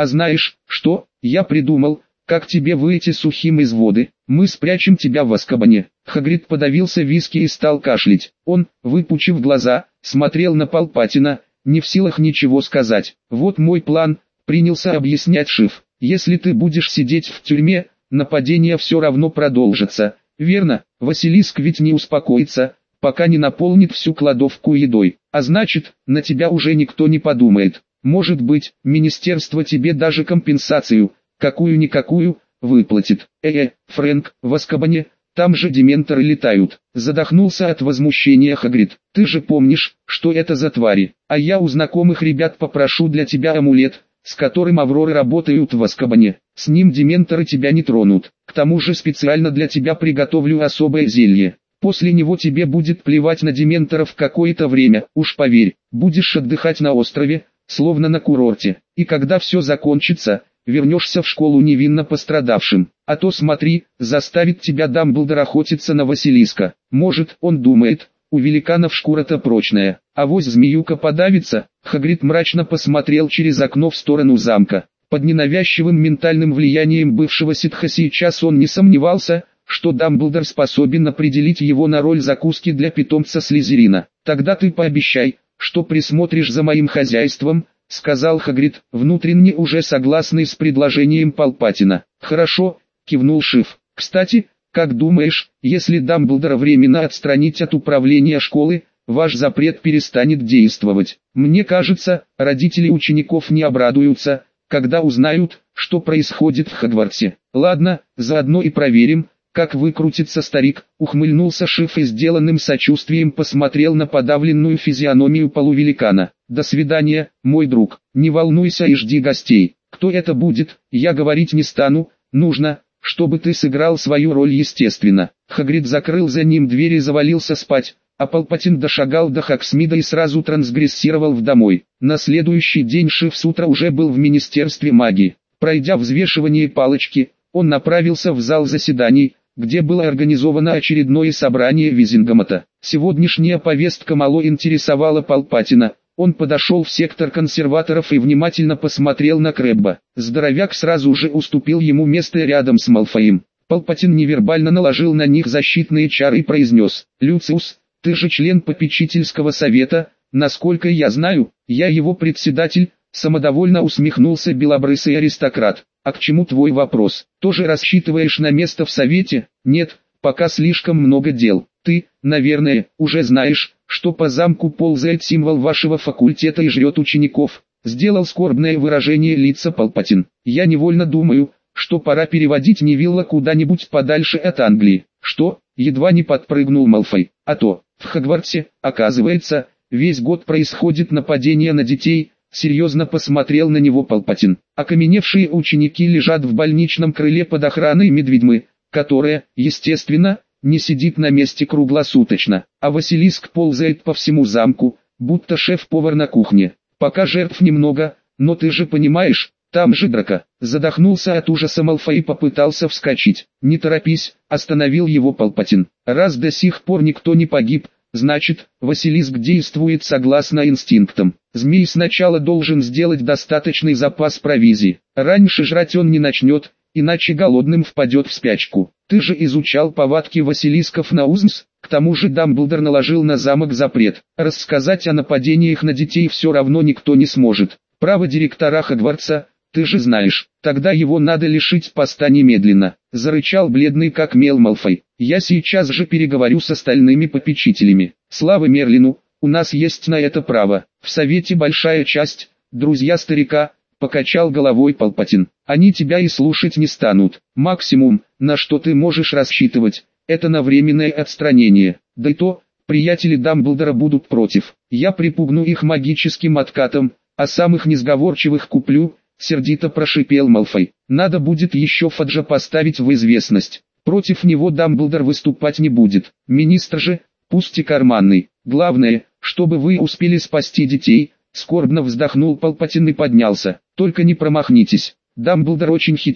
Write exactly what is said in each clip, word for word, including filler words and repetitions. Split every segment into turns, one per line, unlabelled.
А знаешь, что, я придумал, как тебе выйти сухим из воды. Мы спрячем тебя в Азкабане. Хагрид подавился виски и стал кашлять. Он, выпучив глаза, смотрел на Палпатина, не в силах ничего сказать. Вот мой план, принялся объяснять Шиф. Если ты будешь сидеть в тюрьме, нападение все равно продолжится. Верно, Василиск ведь не успокоится, пока не наполнит всю кладовку едой. А значит, на тебя уже никто не подумает. Может быть, министерство тебе даже компенсацию, какую-никакую, выплатит. Э-э, Фрэнк, в Азкабане, там же дементоры летают. Задохнулся от возмущения Хагрид. Ты же помнишь, что это за твари. А я у знакомых ребят попрошу для тебя амулет, с которым Авроры работают в Азкабане. С ним дементоры тебя не тронут. К тому же специально для тебя приготовлю особое зелье. После него тебе будет плевать на дементоров какое-то время. Уж поверь, будешь отдыхать на острове, словно на курорте. И когда все закончится, вернешься в школу невинно пострадавшим. А то смотри, заставит тебя Дамблдор охотиться на Василиска. Может, он думает, у великанов шкура-то прочная. Авось змеюка подавится. Хагрид мрачно посмотрел через окно в сторону замка. Под ненавязчивым ментальным влиянием бывшего ситха сейчас он не сомневался, что Дамблдор способен определить его на роль закуски для питомца Слизерина. Тогда ты пообещай, что присмотришь за моим хозяйством, сказал Хагрид, внутренне уже согласный с предложением Палпатина. Хорошо, кивнул Шиф. Кстати, как думаешь, если Дамблдора временно отстранить от управления школы, ваш запрет перестанет действовать? Мне кажется, родители учеников не обрадуются, когда узнают, что происходит в Хогвартсе. Ладно, заодно и проверим, как выкрутится старик. Ухмыльнулся Шиф и сделанным сочувствием посмотрел на подавленную физиономию полувеликана. До свидания, мой друг. Не волнуйся и жди гостей. Кто это будет, я говорить не стану. Нужно, чтобы ты сыграл свою роль естественно. Хагрид закрыл за ним дверь и завалился спать, а Палпатин дошагал до Хоксмида и сразу трансгрессировал в домой. На следующий день Шиф с утра уже был в Министерстве магии. Пройдя взвешивание палочки, он направился в зал заседаний, где было организовано очередное собрание Визингомота. Сегодняшняя повестка мало интересовала Палпатина. Он подошел в сектор консерваторов и внимательно посмотрел на Крэбба. Здоровяк сразу же уступил ему место рядом с Малфоем. Палпатин невербально наложил на них защитные чары и произнес: «Люциус, ты же член попечительского совета, насколько я знаю, я его председатель». Самодовольно усмехнулся белобрысый аристократ. «А к чему твой вопрос? Тоже рассчитываешь на место в совете?» «Нет, пока слишком много дел. Ты, наверное, уже знаешь, что по замку ползает символ вашего факультета и жрет учеников». Сделал скорбное выражение лица Палпатин. «Я невольно думаю, что пора переводить Невилла куда-нибудь подальше от Англии». «Что?» — едва не подпрыгнул Малфой. «А то, в Хогвартсе, оказывается, весь год происходит нападение на детей». Серьезно посмотрел на него Палпатин. Окаменевшие ученики лежат в больничном крыле под охраной медведьмы, которая, естественно, не сидит на месте круглосуточно, а Василиск ползает по всему замку, будто шеф-повар на кухне. Пока жертв немного, но ты же понимаешь, там же драка. Задохнулся от ужаса Малфой и попытался вскочить. «Не торопись», остановил его Палпатин. «Раз до сих пор никто не погиб, значит, Василиск действует согласно инстинктам. Змей сначала должен сделать достаточный запас провизии. Раньше жрать он не начнет, иначе голодным впадет в спячку. Ты же изучал повадки Василисков на Узмс, к тому же Дамблдор наложил на замок запрет. Рассказать о нападениях на детей все равно никто не сможет. Право директора Хогвартса, ты же знаешь, тогда его надо лишить поста немедленно», — зарычал бледный как мел Малфой. «Я сейчас же переговорю с остальными попечителями. Слава Мерлину, у нас есть на это право. В совете большая часть, друзья старика», — покачал головой Палпатин. «Они тебя и слушать не станут. Максимум, на что ты можешь рассчитывать, это на временное отстранение. Да и то, приятели Дамблдора будут против. Я припугну их магическим откатом, а самых несговорчивых куплю», — сердито прошипел Малфой. «Надо будет еще Фаджа поставить в известность. Против него Дамблдор выступать не будет. Министр же, пусть и карманный. Главное, чтобы вы успели спасти детей». Скорбно вздохнул Палпатин и поднялся. «Только не промахнитесь. Дамблдор очень хитер.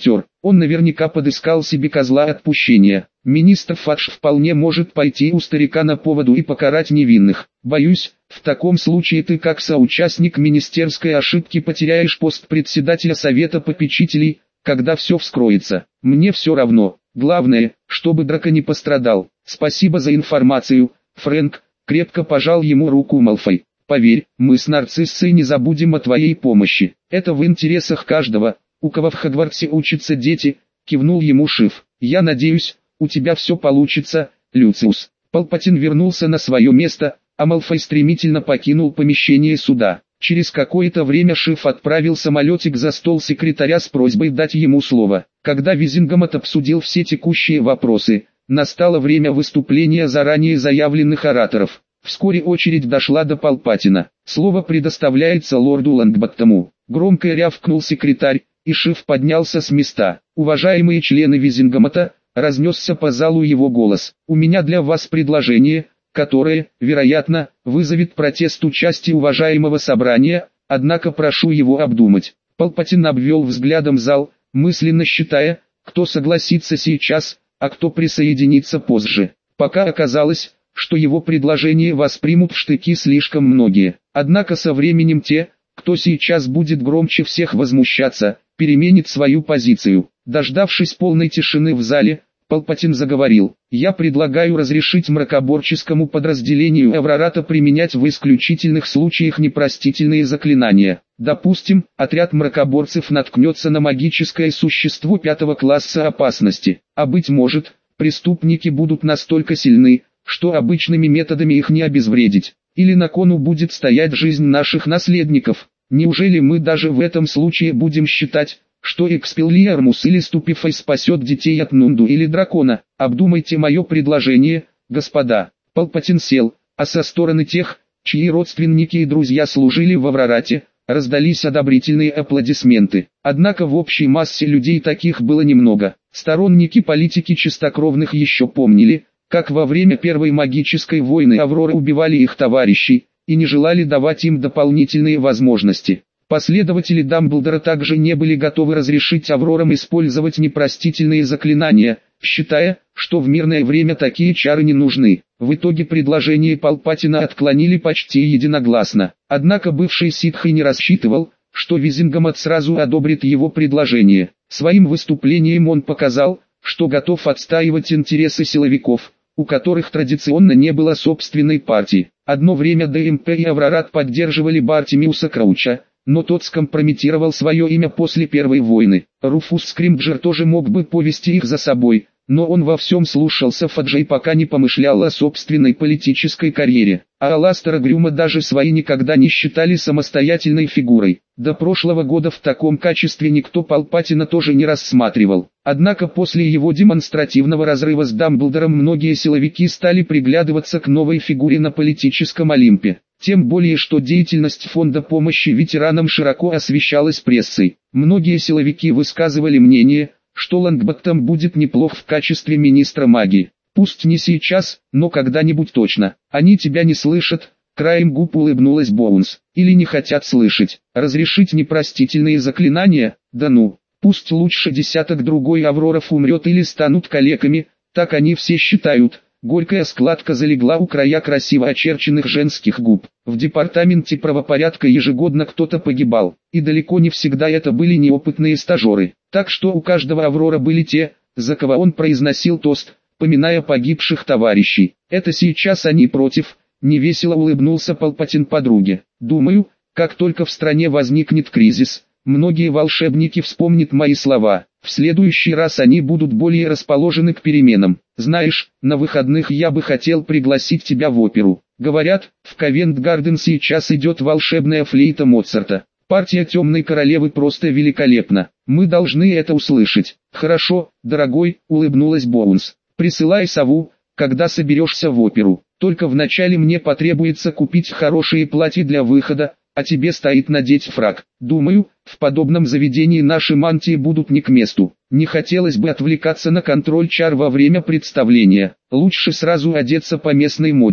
Он наверняка подыскал себе козла отпущения. Министр Фадж вполне может пойти у старика на поводу и покарать невинных. Боюсь, в таком случае ты как соучастник министерской ошибки потеряешь пост председателя совета попечителей, когда все вскроется. Мне все равно. Главное, чтобы Драко не пострадал. Спасибо за информацию, Фрэнк. Крепко пожал ему руку Малфой. Поверь, мы с Нарциссой не забудем о твоей помощи. Это в интересах каждого, у кого в Хогвартсе учатся дети, кивнул ему Шиф. Я надеюсь, у тебя все получится, Люциус. Палпатин вернулся на свое место, а Малфой стремительно покинул помещение суда. Через какое-то время Шиф отправил самолетик за стол секретаря с просьбой дать ему слово. Когда Визингамот обсудил все текущие вопросы, настало время выступления заранее заявленных ораторов. Вскоре очередь дошла до Палпатина. Слово предоставляется лорду Лонгботтому. Громко рявкнул секретарь, и Шиф поднялся с места. Уважаемые члены Визингамота, разнесся по залу его голос. У меня для вас предложение, которое, вероятно, вызовет протест у части уважаемого собрания, однако прошу его обдумать. Палпатин обвел взглядом зал, мысленно считая, кто согласится сейчас, а кто присоединится позже. Пока оказалось, что его предложение воспримут в штыки слишком многие. Однако со временем те, кто сейчас будет громче всех возмущаться, переменит свою позицию. Дождавшись полной тишины в зале, Палпатин заговорил. «Я предлагаю разрешить мракоборческому подразделению Эврората применять в исключительных случаях непростительные заклинания. Допустим, отряд мракоборцев наткнется на магическое существо пятого класса опасности, а быть может, преступники будут настолько сильны, что обычными методами их не обезвредить. Или на кону будет стоять жизнь наших наследников. Неужели мы даже в этом случае будем считать, что Экспеллиармус или Ступифай спасет детей от Нунду или дракона? Обдумайте мое предложение, господа». Палпатин сел, а со стороны тех, чьи родственники и друзья служили в Аврорате, раздались одобрительные аплодисменты. Однако в общей массе людей таких было немного. Сторонники политики чистокровных еще помнили, как во время Первой магической войны Авроры убивали их товарищей, и не желали давать им дополнительные возможности. Последователи Дамблдора также не были готовы разрешить Аврорам использовать непростительные заклинания, считая, что в мирное время такие чары не нужны. В итоге предложение Палпатина отклонили почти единогласно. Однако бывший ситх и не рассчитывал, что Визингамот сразу одобрит его предложение. Своим выступлением он показал, что готов отстаивать интересы силовиков, у которых традиционно не было собственной партии. Одно время ДМП и Аврорат поддерживали Бартимиуса Крауча, но тот скомпрометировал свое имя после Первой войны. Руфус Скримджер тоже мог бы повести их за собой, но он во всем слушался Фаджа и пока не помышлял о собственной политической карьере. А Аластера Грюма даже свои никогда не считали самостоятельной фигурой. До прошлого года в таком качестве никто Палпатина тоже не рассматривал. Однако после его демонстративного разрыва с Дамблдором многие силовики стали приглядываться к новой фигуре на политическом Олимпе. Тем более, что деятельность фонда помощи ветеранам широко освещалась прессой. Многие силовики высказывали мнение, что Лонгботтом будет неплох в качестве министра магии. Пусть не сейчас, но когда-нибудь точно. Они тебя не слышат, краем губ улыбнулась Боунс. Или не хотят слышать. Разрешить непростительные заклинания? Да ну. Пусть лучше десяток другой Авроров умрет или станут калеками, так они все считают. Горькая складка залегла у края красиво очерченных женских губ. В департаменте правопорядка ежегодно кто-то погибал, и далеко не всегда это были неопытные стажеры. Так что у каждого Аврора были те, за кого он произносил тост, поминая погибших товарищей. Это сейчас они против, невесело улыбнулся Палпатин подруге. Думаю, как только в стране возникнет кризис, многие волшебники вспомнят мои слова. В следующий раз они будут более расположены к переменам. Знаешь, на выходных я бы хотел пригласить тебя в оперу. Говорят, в Ковент-Гарден сейчас идет волшебная флейта Моцарта. Партия Темной Королевы просто великолепна. Мы должны это услышать. Хорошо, дорогой, улыбнулась Боунс. Присылай сову, когда соберешься в оперу. Только вначале мне потребуется купить хорошие платья для выхода, а тебе стоит надеть фрак. Думаю, в подобном заведении наши мантии будут не к месту. Не хотелось бы отвлекаться на контроль чар во время представления. Лучше сразу одеться по местной моде.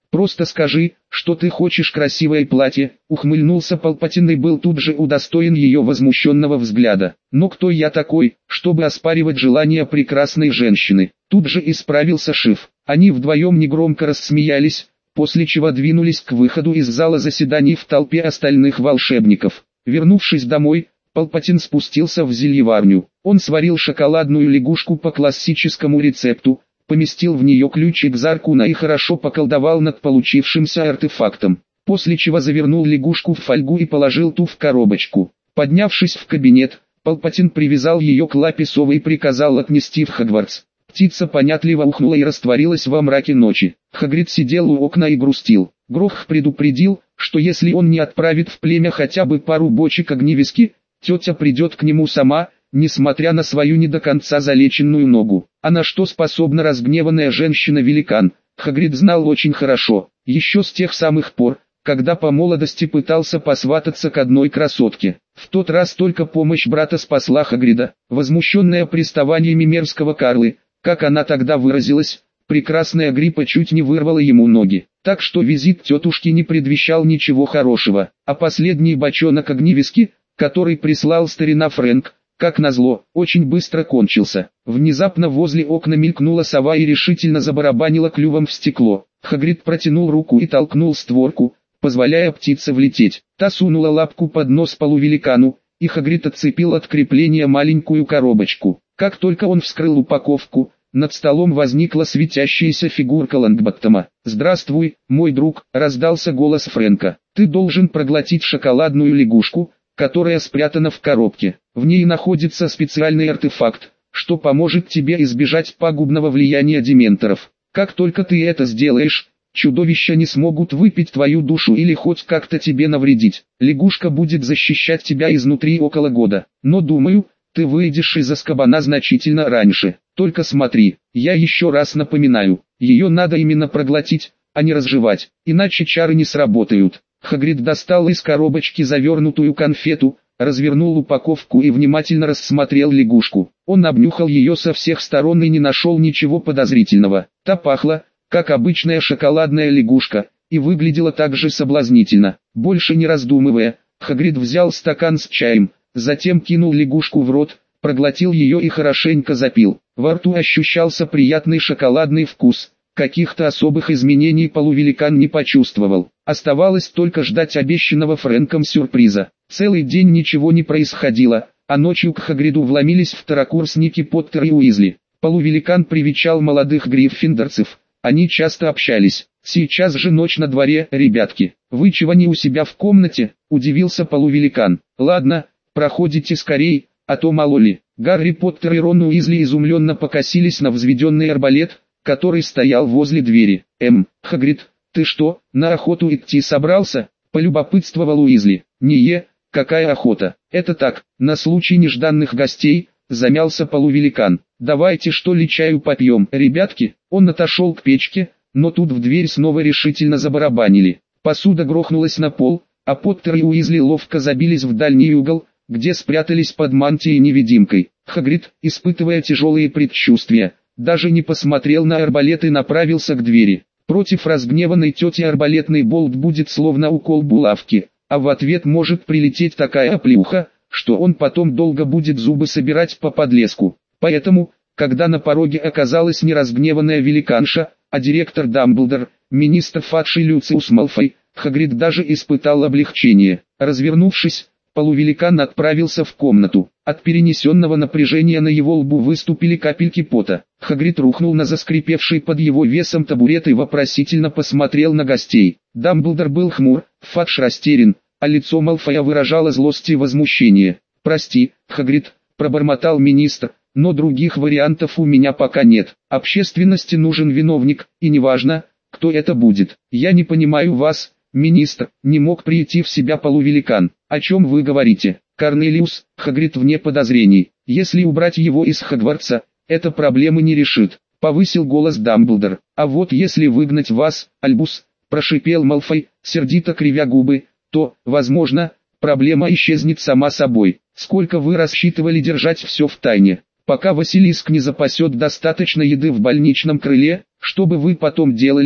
Просто скажи, что ты хочешь красивое платье. Ухмыльнулся Палпатин и был тут же удостоен ее возмущенного взгляда. Но кто я такой, чтобы оспаривать желания прекрасной женщины? Тут же исправился Шиф. Они вдвоем негромко рассмеялись, после чего двинулись к выходу из зала заседаний в толпе остальных волшебников. Вернувшись домой, Палпатин спустился в зельеварню. Он сварил шоколадную лягушку по классическому рецепту, поместил в нее ключик Заркуна и хорошо поколдовал над получившимся артефактом, после чего завернул лягушку в фольгу и положил ту в коробочку. Поднявшись в кабинет, Палпатин привязал ее к лапе совы и приказал отнести в Хогвартс. Птица понятливо ухнула и растворилась во мраке ночи. Хагрид сидел у окна и грустил. Грох предупредил, что если он не отправит в племя хотя бы пару бочек огневиски, тетя придет к нему сама, несмотря на свою не до конца залеченную ногу. А на что способна разгневанная женщина-великан, Хагрид знал очень хорошо, еще с тех самых пор, когда по молодости пытался посвататься к одной красотке. В тот раз только помощь брата спасла Хагрида. Возмущенная приставаниями мерзкого Карлы, как она тогда выразилась, прекрасная Гриппа чуть не вырвала ему ноги. Так что визит тетушки не предвещал ничего хорошего, а последний бочонок огневиски, который прислал старина Фрэнк, как назло, очень быстро кончился. Внезапно возле окна мелькнула сова и решительно забарабанила клювом в стекло. Хагрид протянул руку и толкнул створку, позволяя птице влететь. Та сунула лапку под нос полувеликану, и Хагрид отцепил от крепления маленькую коробочку. Как только он вскрыл упаковку, над столом возникла светящаяся фигурка Лонгботтома. «Здравствуй, мой друг», — раздался голос Фрэнка. «Ты должен проглотить шоколадную лягушку, которая спрятана в коробке. В ней находится специальный артефакт, что поможет тебе избежать пагубного влияния дементоров. Как только ты это сделаешь, чудовища не смогут выпить твою душу или хоть как-то тебе навредить. Лягушка будет защищать тебя изнутри около года. Но думаю, ты выйдешь из Азкабана значительно раньше. Только смотри, я еще раз напоминаю, ее надо именно проглотить, а не разжевать, иначе чары не сработают». Хагрид достал из коробочки завернутую конфету, развернул упаковку и внимательно рассмотрел лягушку. Он обнюхал ее со всех сторон и не нашел ничего подозрительного. Та пахла, как обычная шоколадная лягушка, и выглядела так же соблазнительно. Больше не раздумывая, Хагрид взял стакан с чаем, затем кинул лягушку в рот, проглотил ее и хорошенько запил. Во рту ощущался приятный шоколадный вкус. Каких-то особых изменений полувеликан не почувствовал. Оставалось только ждать обещанного Фрэнком сюрприза. Целый день ничего не происходило, а ночью к Хагриду вломились второкурсники Поттер и Уизли. Полувеликан привечал молодых гриффиндорцев. Они часто общались. «Сейчас же ночь на дворе, ребятки. Вы чего не у себя в комнате?» – удивился полувеликан. «Ладно, проходите скорей, а то мало ли». Гарри Поттер и Рон Уизли изумленно покосились на взведенный арбалет, который стоял возле двери. «Эм, Хагрид, ты что, на охоту идти собрался?» – полюбопытствовал Уизли. «Не-е, какая охота, это так, на случай нежданных гостей», – замялся полувеликан. «Давайте что ли чаю попьем, ребятки?» Он отошел к печке, но тут в дверь снова решительно забарабанили. Посуда грохнулась на пол, а Поттер и Уизли ловко забились в дальний угол, где спрятались под мантией-невидимкой. Хагрид, испытывая тяжелые предчувствия, даже не посмотрел на арбалет и направился к двери. Против разгневанной тети арбалетный болт будет словно укол булавки, а в ответ может прилететь такая оплеуха, что он потом долго будет зубы собирать по подлеску. Поэтому, когда на пороге оказалась не разгневанная великанша, а директор Дамблдор, министр Фадж и Люциус Малфой, Хагрид даже испытал облегчение. Развернувшись, полувеликан отправился в комнату. От перенесенного напряжения на его лбу выступили капельки пота. Хагрид рухнул на заскрипевший под его весом табурет и вопросительно посмотрел на гостей. Дамблдор был хмур, Фадж растерян, а лицо Малфоя выражало злость и возмущение. «Прости, Хагрид», — пробормотал министр, — «но других вариантов у меня пока нет. Общественности нужен виновник, и неважно, кто это будет. Я не понимаю вас, министр», — не мог прийти в себя полувеликан. «О чем вы говорите?» «Корнелиус», — Хагрид вне подозрений. «Если убрать его из Хогвартса, это проблемы не решит», — повысил голос Дамблдор. «А вот если выгнать вас, Альбус», — прошипел Малфой, сердито кривя губы, — «то, возможно, проблема исчезнет сама собой. Сколько вы рассчитывали держать все в тайне, пока Василиск не запасет достаточно еды в больничном крыле? Что бы вы потом делали,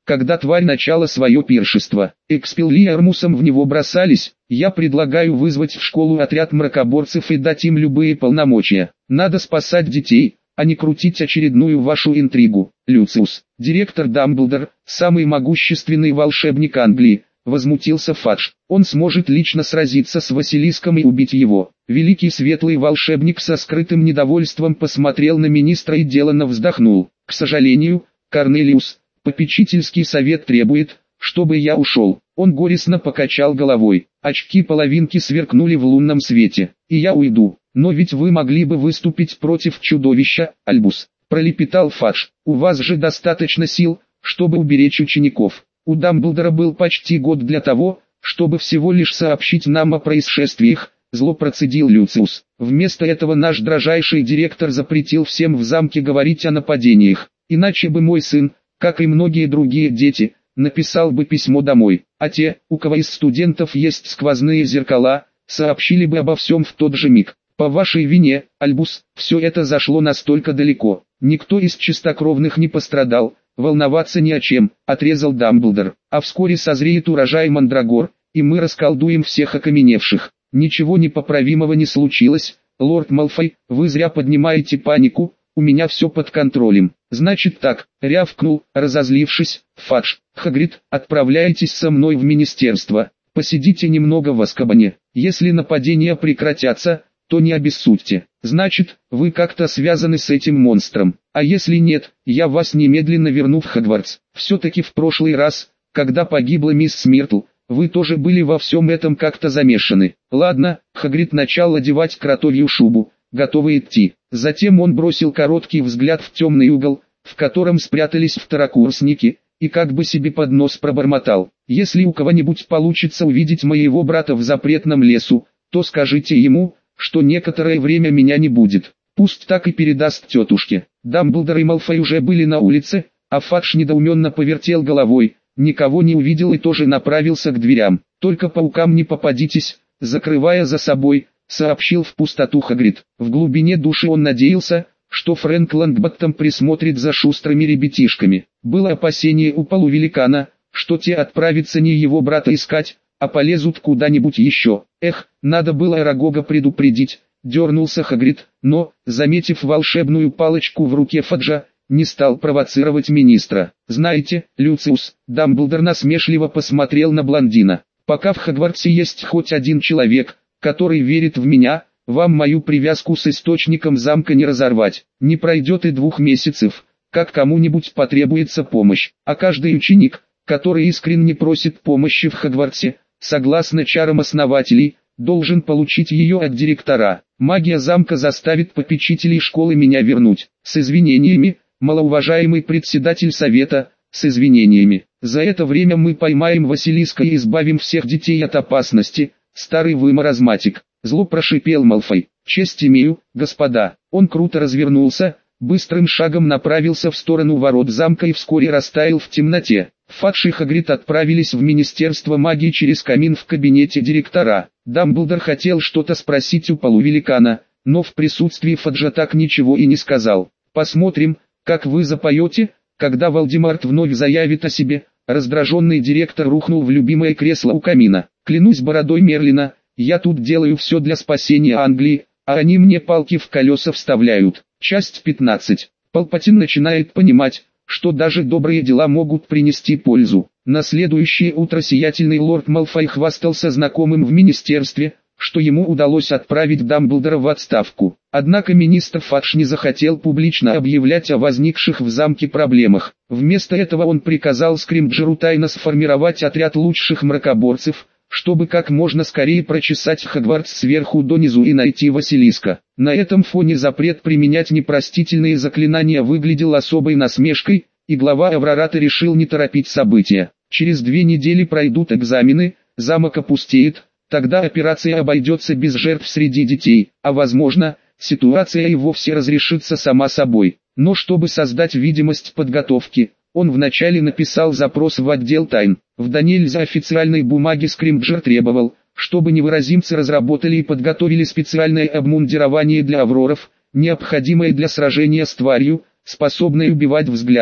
когда тварь начала свое пиршество. Экспеллиармусом в него бросались. Я предлагаю вызвать в школу отряд мракоборцев и дать им любые полномочия. Надо спасать детей, а не крутить очередную вашу интригу. Люциус, директор Дамблдор, самый могущественный волшебник Англии, возмутился Фадж. Он сможет лично сразиться с Василиском и убить его. Великий светлый волшебник со скрытым недовольством посмотрел на министра и деланно вздохнул. К сожалению, Корнелиус, попечительский совет требует, чтобы я ушел. Он горестно покачал головой. Очки-половинки сверкнули в лунном свете. И я уйду. Но ведь вы могли бы выступить против чудовища, Альбус. Пролепетал Фадж. У вас же достаточно сил, чтобы уберечь учеников. У Дамблдора был почти год для того, чтобы всего лишь сообщить нам о происшествиях, зло процедил Люциус. Вместо этого наш дрожайший директор запретил всем в замке говорить о нападениях. Иначе бы мой сын, как и многие другие дети, написал бы письмо домой. А те, у кого из студентов есть сквозные зеркала, сообщили бы обо всем в тот же миг. По вашей вине, Альбус, все это зашло настолько далеко. Никто из чистокровных не пострадал, волноваться ни о чем, отрезал Дамблдор. А вскоре созреет урожай мандрагор, и мы расколдуем всех окаменевших. Ничего непоправимого не случилось, лорд Малфой, вы зря поднимаете панику, у меня все под контролем. Значит так, рявкнул, разозлившись, Фадж. Хагрид, отправляйтесь со мной в министерство, посидите немного в Азкабане. Если нападения прекратятся, то не обессудьте. Значит, вы как-то связаны с этим монстром. А если нет, я вас немедленно верну в Хогвартс. Все-таки в прошлый раз, когда погибла мисс Смиртл, вы тоже были во всем этом как-то замешаны. Ладно, Хагрид начал одевать кротовью шубу, готовый идти. Затем он бросил короткий взгляд в темный угол, в котором спрятались второкурсники, и как бы себе под нос пробормотал. Если у кого-нибудь получится увидеть моего брата в запретном лесу, то скажите ему, что некоторое время меня не будет. Пусть так и передаст тетушке. Дамблдор и Малфой уже были на улице, а Фадж недоуменно повертел головой, никого не увидел и тоже направился к дверям. Только паукам не попадитесь, закрывая за собой, сообщил в пустоту Хагрид. В глубине души он надеялся, что Фрэнк Лонгботтом присмотрит за шустрыми ребятишками. Было опасение у полувеликана, что те отправятся не его брата искать, а полезут куда-нибудь еще. Эх, надо было Арагога предупредить, дернулся Хагрид, но, заметив волшебную палочку в руке Фаджа, не стал провоцировать министра. Знаете, Люциус, Дамблдор насмешливо посмотрел на блондина. Пока в Хогвартсе есть хоть один человек, который верит в меня, вам мою привязку с источником замка не разорвать. Не пройдет и двух месяцев, как кому-нибудь потребуется помощь, а каждый ученик, который искренне просит помощи в Хогвартсе, согласно чарам основателей, должен получить ее от директора. Магия замка заставит попечителей школы меня вернуть. С извинениями, малоуважаемый председатель совета, с извинениями. За это время мы поймаем Василиска и избавим всех детей от опасности, старый вы маразматик. Зло прошипел Малфой. Честь имею, господа. Он круто развернулся, быстрым шагом направился в сторону ворот замка и вскоре растаял в темноте. Фадж и Хагрид отправились в Министерство магии через камин в кабинете директора. Дамблдор хотел что-то спросить у полувеликана, но в присутствии Фаджа так ничего и не сказал. «Посмотрим, как вы запоете, когда Волдемарт вновь заявит о себе». Раздраженный директор рухнул в любимое кресло у камина. «Клянусь бородой Мерлина, я тут делаю все для спасения Англии, а они мне палки в колеса вставляют». Часть пятнадцать. Палпатин начинает понимать, что даже добрые дела могут принести пользу. На следующее утро сиятельный лорд Малфой хвастался знакомым в министерстве, что ему удалось отправить Дамблдора в отставку. Однако министр Фадж не захотел публично объявлять о возникших в замке проблемах. Вместо этого он приказал Скримджеру тайно сформировать отряд лучших мракоборцев, чтобы как можно скорее прочесать Хогвартс сверху донизу и найти Василиска. На этом фоне запрет применять непростительные заклинания выглядел особой насмешкой, и глава Эврората решил не торопить события. Через две недели пройдут экзамены, замок опустеет, тогда операция обойдется без жертв среди детей, а возможно, ситуация и вовсе разрешится сама собой. Но чтобы создать видимость подготовки, он вначале написал запрос в отдел тайн. В до нельзя официальной бумаге Скримджер требовал, чтобы невыразимцы разработали и подготовили специальное обмундирование для авроров, необходимое для сражения с тварью, способной убивать взглядом.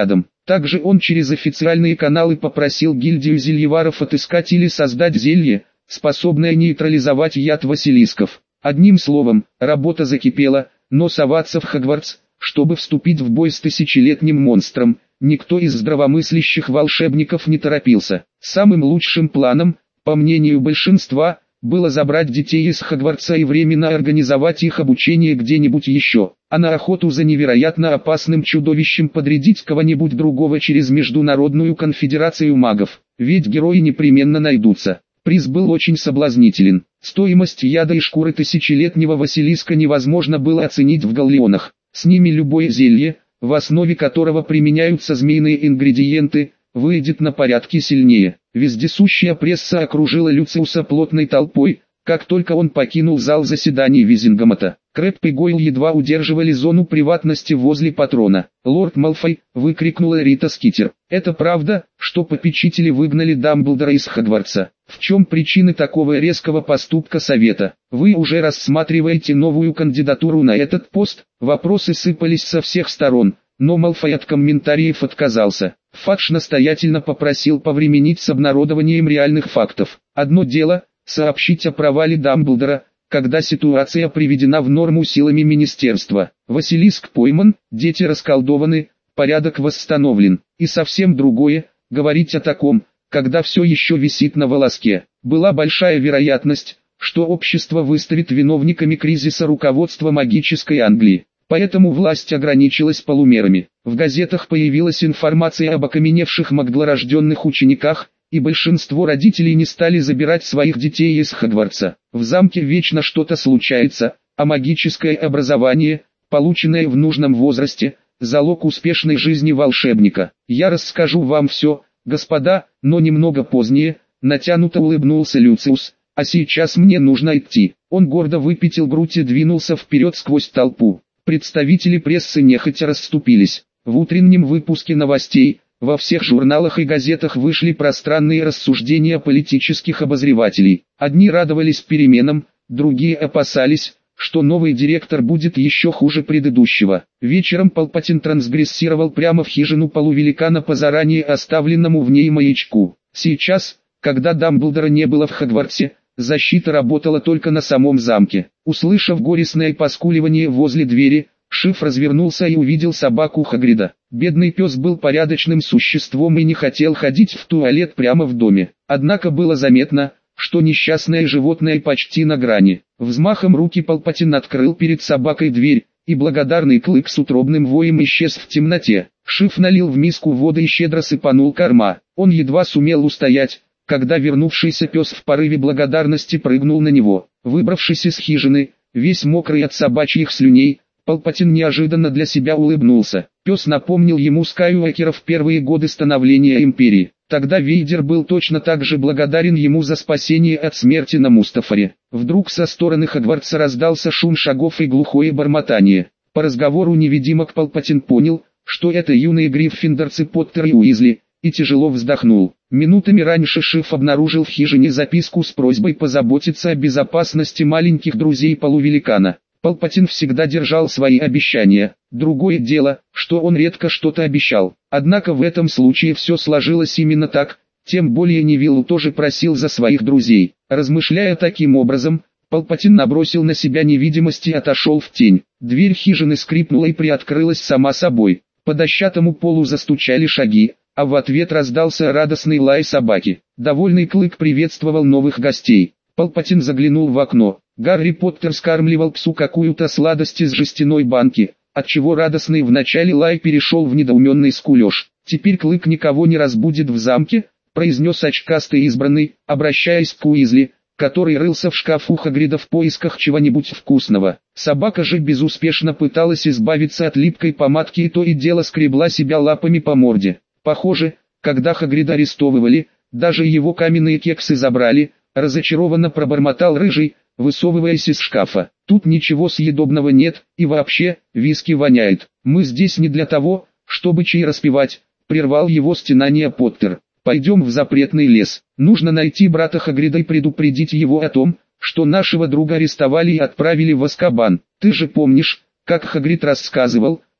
Также он через официальные каналы попросил гильдию зельеваров отыскать или создать зелье, способное нейтрализовать яд Василисков. Одним словом, работа закипела, но соваться в Хогвартс, чтобы вступить в бой с тысячелетним монстром, никто из здравомыслящих волшебников не торопился. Самым лучшим планом, по мнению большинства, было забрать детей из Хогвартса и временно организовать их обучение где-нибудь еще, а на охоту за невероятно опасным чудовищем подрядить кого-нибудь другого через Международную конфедерацию магов, ведь герои непременно найдутся. Приз был очень соблазнителен. Стоимость яда и шкуры тысячелетнего Василиска невозможно было оценить в галлеонах. С ними любое зелье, в основе которого применяются змеиные ингредиенты, выйдет на порядки сильнее. Вездесущая пресса окружила Люциуса плотной толпой, как только он покинул зал заседаний Визингамата. Крэбб и Гойл едва удерживали зону приватности возле патрона. «Лорд Малфой!» — выкрикнула Рита Скитер. «Это правда, что попечители выгнали Дамблдора из Хогвартса? В чем причины такого резкого поступка совета? Вы уже рассматриваете новую кандидатуру на этот пост?» Вопросы сыпались со всех сторон, но Малфой от комментариев отказался. Фадж настоятельно попросил повременить с обнародованием реальных фактов. Одно дело — сообщить о провале Дамблдора, когда ситуация приведена в норму силами министерства. Василиск пойман, дети расколдованы, порядок восстановлен. И совсем другое — говорить о таком, когда все еще висит на волоске. Была большая вероятность, что общество выставит виновниками кризиса руководство магической Англии. Поэтому власть ограничилась полумерами. В газетах появилась информация об окаменевших магдлорожденных учениках, и большинство родителей не стали забирать своих детей из Хогвартса. В замке вечно что-то случается, а магическое образование, полученное в нужном возрасте, залог успешной жизни волшебника. Я расскажу вам все, господа, но немного позднее, натянуто улыбнулся Люциус, а сейчас мне нужно идти. Он гордо выпятил грудь и двинулся вперед сквозь толпу. Представители прессы нехотя расступились. В утреннем выпуске новостей, во всех журналах и газетах вышли пространные рассуждения политических обозревателей. Одни радовались переменам, другие опасались, что новый директор будет еще хуже предыдущего. Вечером Палпатин трансгрессировал прямо в хижину полувеликана по заранее оставленному в ней маячку. Сейчас, когда Дамблдора не было в Хогвартсе, защита работала только на самом замке. Услышав горестное поскуливание возле двери, Шиф развернулся и увидел собаку Хагрида. Бедный пес был порядочным существом и не хотел ходить в туалет прямо в доме. Однако было заметно, что несчастное животное почти на грани. Взмахом руки Палпатин открыл перед собакой дверь, и благодарный Клык с утробным воем исчез в темноте. Шиф налил в миску воды и щедро сыпанул корма. Он едва сумел устоять, когда вернувшийся пес в порыве благодарности прыгнул на него. Выбравшись из хижины, весь мокрый от собачьих слюней, Палпатин неожиданно для себя улыбнулся. Пес напомнил ему Скайуокера в первые годы становления Империи. Тогда Вейдер был точно так же благодарен ему за спасение от смерти на Мустафаре. Вдруг со стороны Хогвартса раздался шум шагов и глухое бормотание. По разговору невидимок Палпатин понял, что это юные гриффиндорцы Поттер и Уизли, и тяжело вздохнул. Минутами раньше Шиф обнаружил в хижине записку с просьбой позаботиться о безопасности маленьких друзей полувеликана. Палпатин всегда держал свои обещания. Другое дело, что он редко что-то обещал. Однако в этом случае все сложилось именно так, тем более Невиллу тоже просил за своих друзей. Размышляя таким образом, Палпатин набросил на себя невидимость и отошел в тень. Дверь хижины скрипнула и приоткрылась сама собой. По дощатому полу застучали шаги, а в ответ раздался радостный лай собаки. Довольный Клык приветствовал новых гостей. Палпатин заглянул в окно. Гарри Поттер скармливал псу какую-то сладость из жестяной банки, отчего радостный в начале лай перешел в недоуменный скулеж. «Теперь Клык никого не разбудит в замке», — произнес очкастый избранный, обращаясь к Уизли, который рылся в шкафу Хагрида в поисках чего-нибудь вкусного. Собака же безуспешно пыталась избавиться от липкой помадки и то и дело скребла себя лапами по морде. Похоже, когда Хагрида арестовывали, даже его каменные кексы забрали, разочарованно пробормотал Рыжий, высовываясь из шкафа. «Тут ничего съедобного нет, и вообще, виски воняет. Мы здесь не для того, чтобы чай распивать», — прервал его стенание Поттер. «Пойдем в запретный лес. Нужно найти брата Хагрида и предупредить его о том, что нашего друга арестовали и отправили в Азкабан. Ты же помнишь, как Хагрид рассказывал,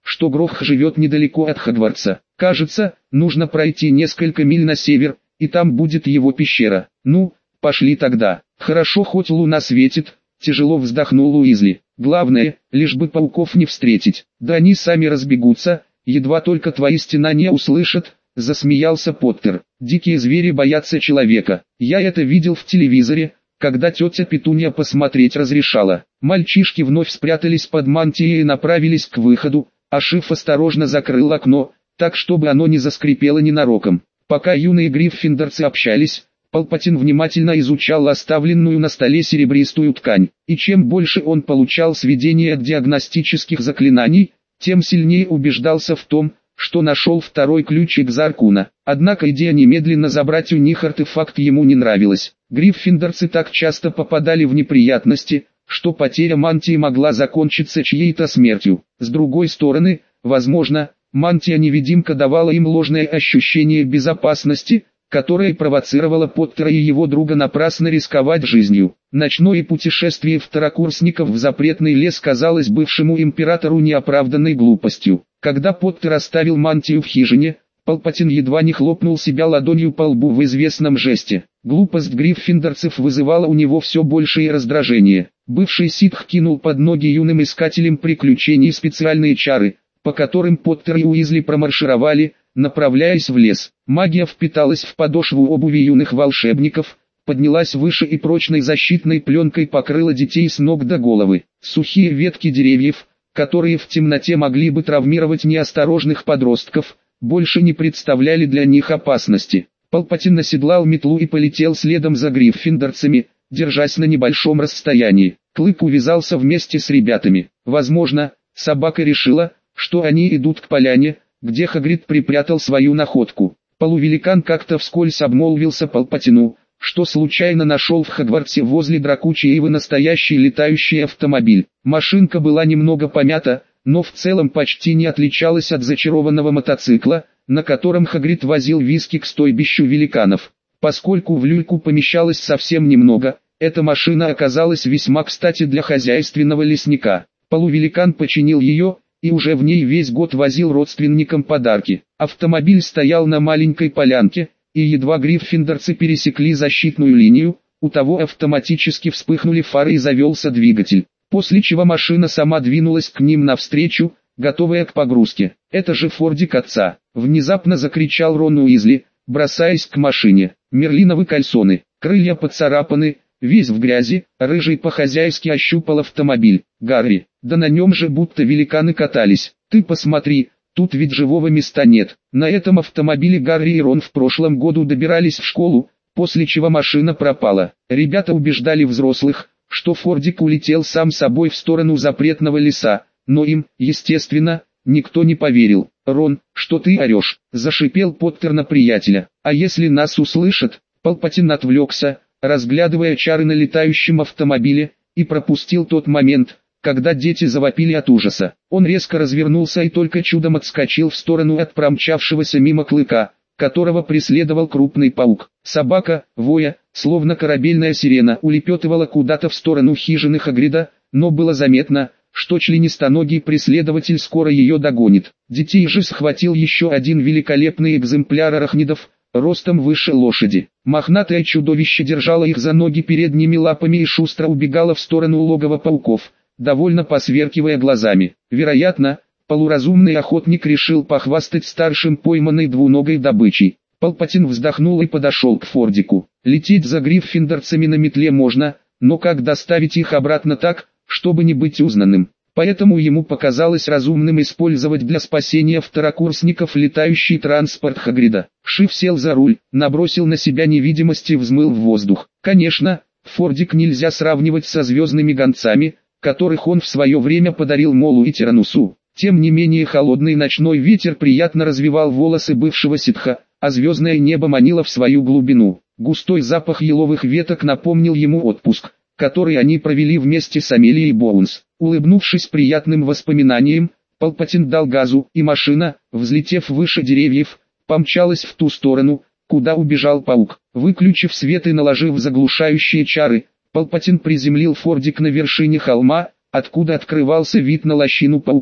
что Грох живет недалеко от Хогвартса. Кажется, нужно пройти несколько миль на север, и там будет его пещера. Ну, пошли тогда. Хорошо, хоть луна светит, тяжело вздохнул Уизли. Главное, лишь бы пауков не встретить. Да они сами разбегутся, едва только твои стенания услышат, засмеялся Поттер. Дикие звери боятся человека. Я это видел в телевизоре, когда тетя Петунья посмотреть разрешала. Мальчишки вновь спрятались под мантией и направились к выходу, а Шиф осторожно закрыл окно, так чтобы оно не заскрипело ненароком. Пока юные гриффиндорцы общались, Палпатин внимательно изучал оставленную на столе серебристую ткань, и чем больше он получал сведений от диагностических заклинаний, тем сильнее убеждался в том, что нашел второй ключик Заркуна. Однако идея немедленно забрать у них артефакт ему не нравилась. Гриффиндорцы так часто попадали в неприятности, что потеря мантии могла закончиться чьей-то смертью. С другой стороны, возможно, мантия-невидимка давала им ложное ощущение безопасности, которое провоцировало Поттера и его друга напрасно рисковать жизнью. Ночное путешествие второкурсников в запретный лес казалось бывшему императору неоправданной глупостью. Когда Поттер оставил мантию в хижине, Палпатин едва не хлопнул себя ладонью по лбу в известном жесте. Глупость гриффиндорцев вызывала у него все большее раздражение. Бывший ситх кинул под ноги юным искателям приключений специальные чары, по которым Поттер и Уизли промаршировали, направляясь в лес. Магия впиталась в подошву обуви юных волшебников, поднялась выше и прочной защитной пленкой покрыла детей с ног до головы. Сухие ветки деревьев, которые в темноте могли бы травмировать неосторожных подростков, больше не представляли для них опасности. Палпатин оседлал метлу и полетел следом за гриффиндорцами, держась на небольшом расстоянии. Клык увязался вместе с ребятами. Возможно, собака решила, что они идут к поляне, где Хагрид припрятал свою находку. Полувеликан как-то вскользь обмолвился Палпатину, что случайно нашел в Хогвартсе возле дракучей ивы настоящий летающий автомобиль. Машинка была немного помята, но в целом почти не отличалась от зачарованного мотоцикла, на котором Хагрид возил виски к стойбищу великанов. Поскольку в люльку помещалось совсем немного, эта машина оказалась весьма кстати для хозяйственного лесника. Полувеликан починил ее, и уже в ней весь год возил родственникам подарки. Автомобиль стоял на маленькой полянке, и едва гриффиндорцы пересекли защитную линию, у того автоматически вспыхнули фары и завелся двигатель. После чего машина сама двинулась к ним навстречу, готовая к погрузке. «Это же Фордик отца!» — внезапно закричал Рон Уизли, бросаясь к машине. Мерлиновы кальсоны, крылья поцарапаны, весь в грязи, рыжий по-хозяйски ощупал автомобиль. «Гарри, да на нем же будто великаны катались. Ты посмотри, тут ведь живого места нет». На этом автомобиле Гарри и Рон в прошлом году добирались в школу, после чего машина пропала. Ребята убеждали взрослых, что Фордик улетел сам собой в сторону запретного леса, но им, естественно, никто не поверил. «Рон, что ты орешь?» – зашипел Поттер на приятеля. «А если нас услышат?» Палпатин отвлекся, разглядывая чары на летающем автомобиле, и пропустил тот момент, когда дети завопили от ужаса. Он резко развернулся и только чудом отскочил в сторону от промчавшегося мимо Клыка, которого преследовал крупный паук. Собака, воя, словно корабельная сирена, улепетывала куда-то в сторону хижины Хагрида, но было заметно, что членистоногий преследователь скоро ее догонит. Детей же схватил еще один великолепный экземпляр арахнидов, ростом выше лошади. Мохнатое чудовище держало их за ноги передними лапами и шустро убегало в сторону логова пауков, довольно посверкивая глазами. Вероятно, полуразумный охотник решил похвастать старшим пойманной двуногой добычей. Палпатин вздохнул и подошел к Фордику. Лететь за гриффиндорцами на метле можно, но как доставить их обратно так, чтобы не быть узнанным? Поэтому ему показалось разумным использовать для спасения второкурсников летающий транспорт Хагрида. Шиф сел за руль, набросил на себя невидимость и взмыл в воздух. Конечно, Фордик нельзя сравнивать со звездными гонцами, которых он в свое время подарил Молу и Тиранусу. Тем не менее холодный ночной ветер приятно развивал волосы бывшего ситха, а звездное небо манило в свою глубину. Густой запах еловых веток напомнил ему отпуск, который они провели вместе с Амелией Боунс. Улыбнувшись приятным воспоминаниям, Палпатин дал газу, и машина, взлетев выше деревьев, помчалась в ту сторону, куда убежал паук. Выключив свет и наложив заглушающие чары, Палпатин приземлил Фордик на вершине холма, откуда открывался вид на лощину пауков.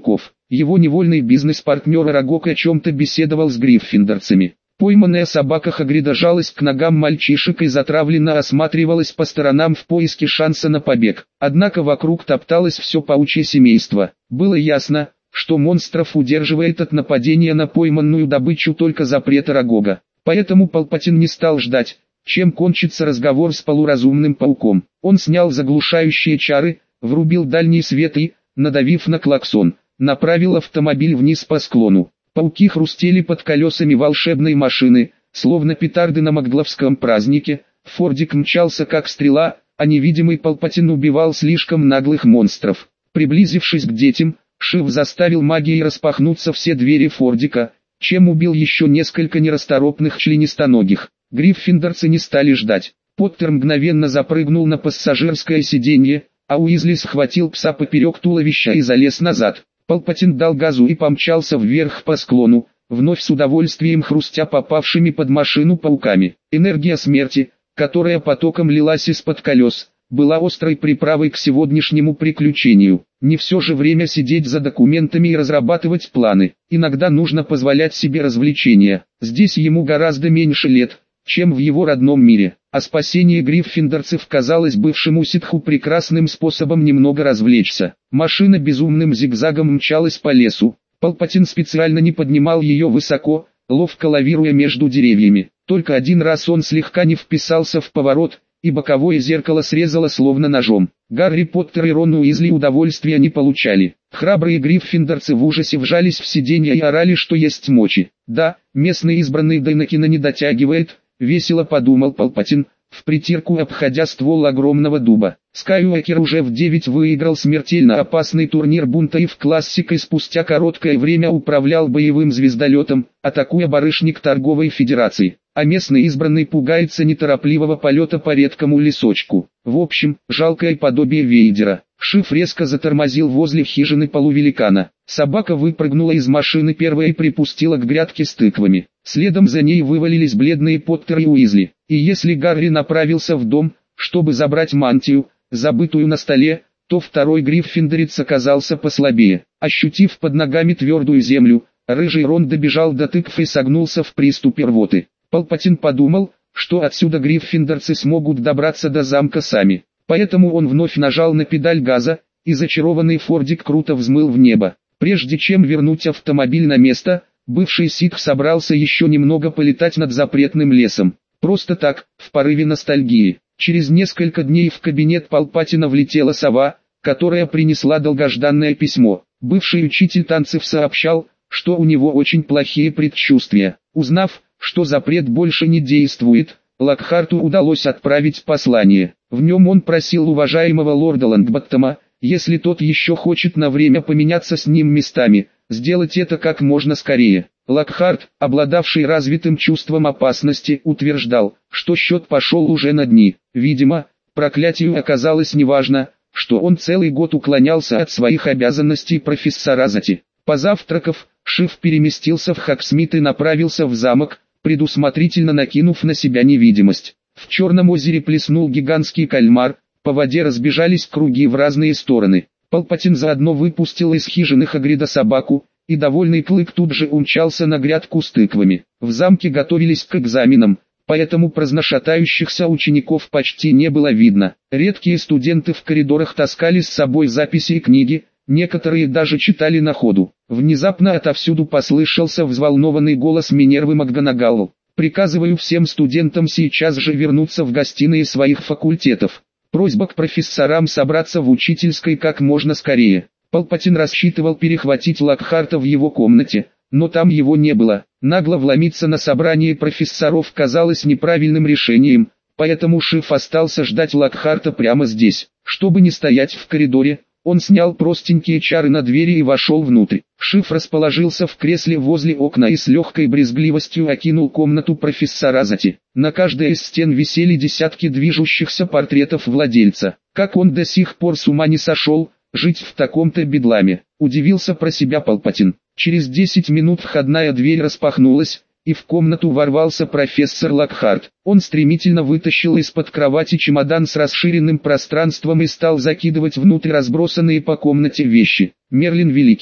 Его невольный бизнес-партнер Арагог о чем-то беседовал с гриффиндорцами. Пойманная собака Хагрида жалась к ногам мальчишек и затравленно осматривалась по сторонам в поиске шанса на побег. Однако вокруг топталось все паучье семейство. Было ясно, что монстров удерживает от нападения на пойманную добычу только запрет Арагога. Поэтому Палпатин не стал ждать, чем кончится разговор с полуразумным пауком. Он снял заглушающие чары, врубил дальний свет и, надавив на клаксон, направил автомобиль вниз по склону. Пауки хрустели под колесами волшебной машины, словно петарды на магловском празднике. Фордик мчался как стрела, а невидимый Палпатин убивал слишком наглых монстров. Приблизившись к детям, Шиф заставил магией распахнуться все двери Фордика, чем убил еще несколько нерасторопных членистоногих. Гриффиндорцы не стали ждать. Поттер мгновенно запрыгнул на пассажирское сиденье, а Уизли схватил пса поперек туловища и залез назад. Палпатин дал газу и помчался вверх по склону, вновь с удовольствием хрустя попавшими под машину пауками. Энергия смерти, которая потоком лилась из-под колес, была острой приправой к сегодняшнему приключению. Не все же время сидеть за документами и разрабатывать планы. Иногда нужно позволять себе развлечения. Здесь ему гораздо меньше лет, чем в его родном мире, а спасение гриффиндорцев казалось бывшему ситху прекрасным способом немного развлечься. Машина безумным зигзагом мчалась по лесу. Палпатин специально не поднимал ее высоко, ловко лавируя между деревьями. Только один раз он слегка не вписался в поворот, и боковое зеркало срезало словно ножом. Гарри Поттер и Рон Уизли удовольствия не получали. Храбрые гриффиндорцы в ужасе вжались в сиденья и орали, что есть мочи. Да, местный избранный Дайнакина не дотягивает, весело подумал Палпатин, в притирку обходя ствол огромного дуба. Скайуокер уже в девять выиграл смертельно опасный турнир бунтаев классикой, спустя короткое время управлял боевым звездолетом, атакуя барышник торговой федерации. А местный избранный пугается неторопливого полета по редкому лесочку. В общем, жалкое подобие Вейдера. Шиф резко затормозил возле хижины полувеликана. Собака выпрыгнула из машины первой и припустила к грядке с тыквами. Следом за ней вывалились бледные Поттер и Уизли. И если Гарри направился в дом, чтобы забрать мантию, забытую на столе, то второй гриффиндорец оказался послабее. Ощутив под ногами твердую землю, рыжий Рон добежал до тыкв и согнулся в приступе рвоты. Палпатин подумал, что отсюда гриффиндорцы смогут добраться до замка сами. Поэтому он вновь нажал на педаль газа, и зачарованный фордик круто взмыл в небо. Прежде чем вернуть автомобиль на место, бывший ситх собрался еще немного полетать над запретным лесом. Просто так, в порыве ностальгии. Через несколько дней в кабинет Палпатина влетела сова, которая принесла долгожданное письмо. Бывший учитель танцев сообщал, что у него очень плохие предчувствия. Узнав, что запрет больше не действует, Локхарту удалось отправить послание. В нем он просил уважаемого лорда Лонгботтома, если тот еще хочет на время поменяться с ним местами, сделать это как можно скорее. Локхарт, обладавший развитым чувством опасности, утверждал, что счет пошел уже на дни. Видимо, проклятию оказалось неважно, что он целый год уклонялся от своих обязанностей профессора Зати. Позавтракав, Шиф переместился в Хоксмит и направился в замок, предусмотрительно накинув на себя невидимость. В Черном озере плеснул гигантский кальмар, по воде разбежались круги в разные стороны. Палпатин заодно выпустил из хижины Хагрида собаку, и довольный Клык тут же умчался на грядку с тыквами. В замке готовились к экзаменам, поэтому праздношатающихся учеников почти не было видно. Редкие студенты в коридорах таскали с собой записи и книги, некоторые даже читали на ходу. Внезапно отовсюду послышался взволнованный голос Минервы МакГонагалл. «Приказываю всем студентам сейчас же вернуться в гостиные своих факультетов. Просьба к профессорам собраться в учительской как можно скорее». Палпатин рассчитывал перехватить Локхарта в его комнате, но там его не было. Нагло вломиться на собрание профессоров казалось неправильным решением, поэтому Шиф остался ждать Локхарта прямо здесь. Чтобы не стоять в коридоре, он снял простенькие чары на двери и вошел внутрь. Шиф расположился в кресле возле окна и с легкой брезгливостью окинул комнату профессора Зати. На каждой из стен висели десятки движущихся портретов владельца. Как он до сих пор с ума не сошел, жить в таком-то бедламе, удивился про себя Палпатин. Через десять минут входная дверь распахнулась, и в комнату ворвался профессор Локхарт. Он стремительно вытащил из-под кровати чемодан с расширенным пространством и стал закидывать внутрь разбросанные по комнате вещи. «Мерлин Великий,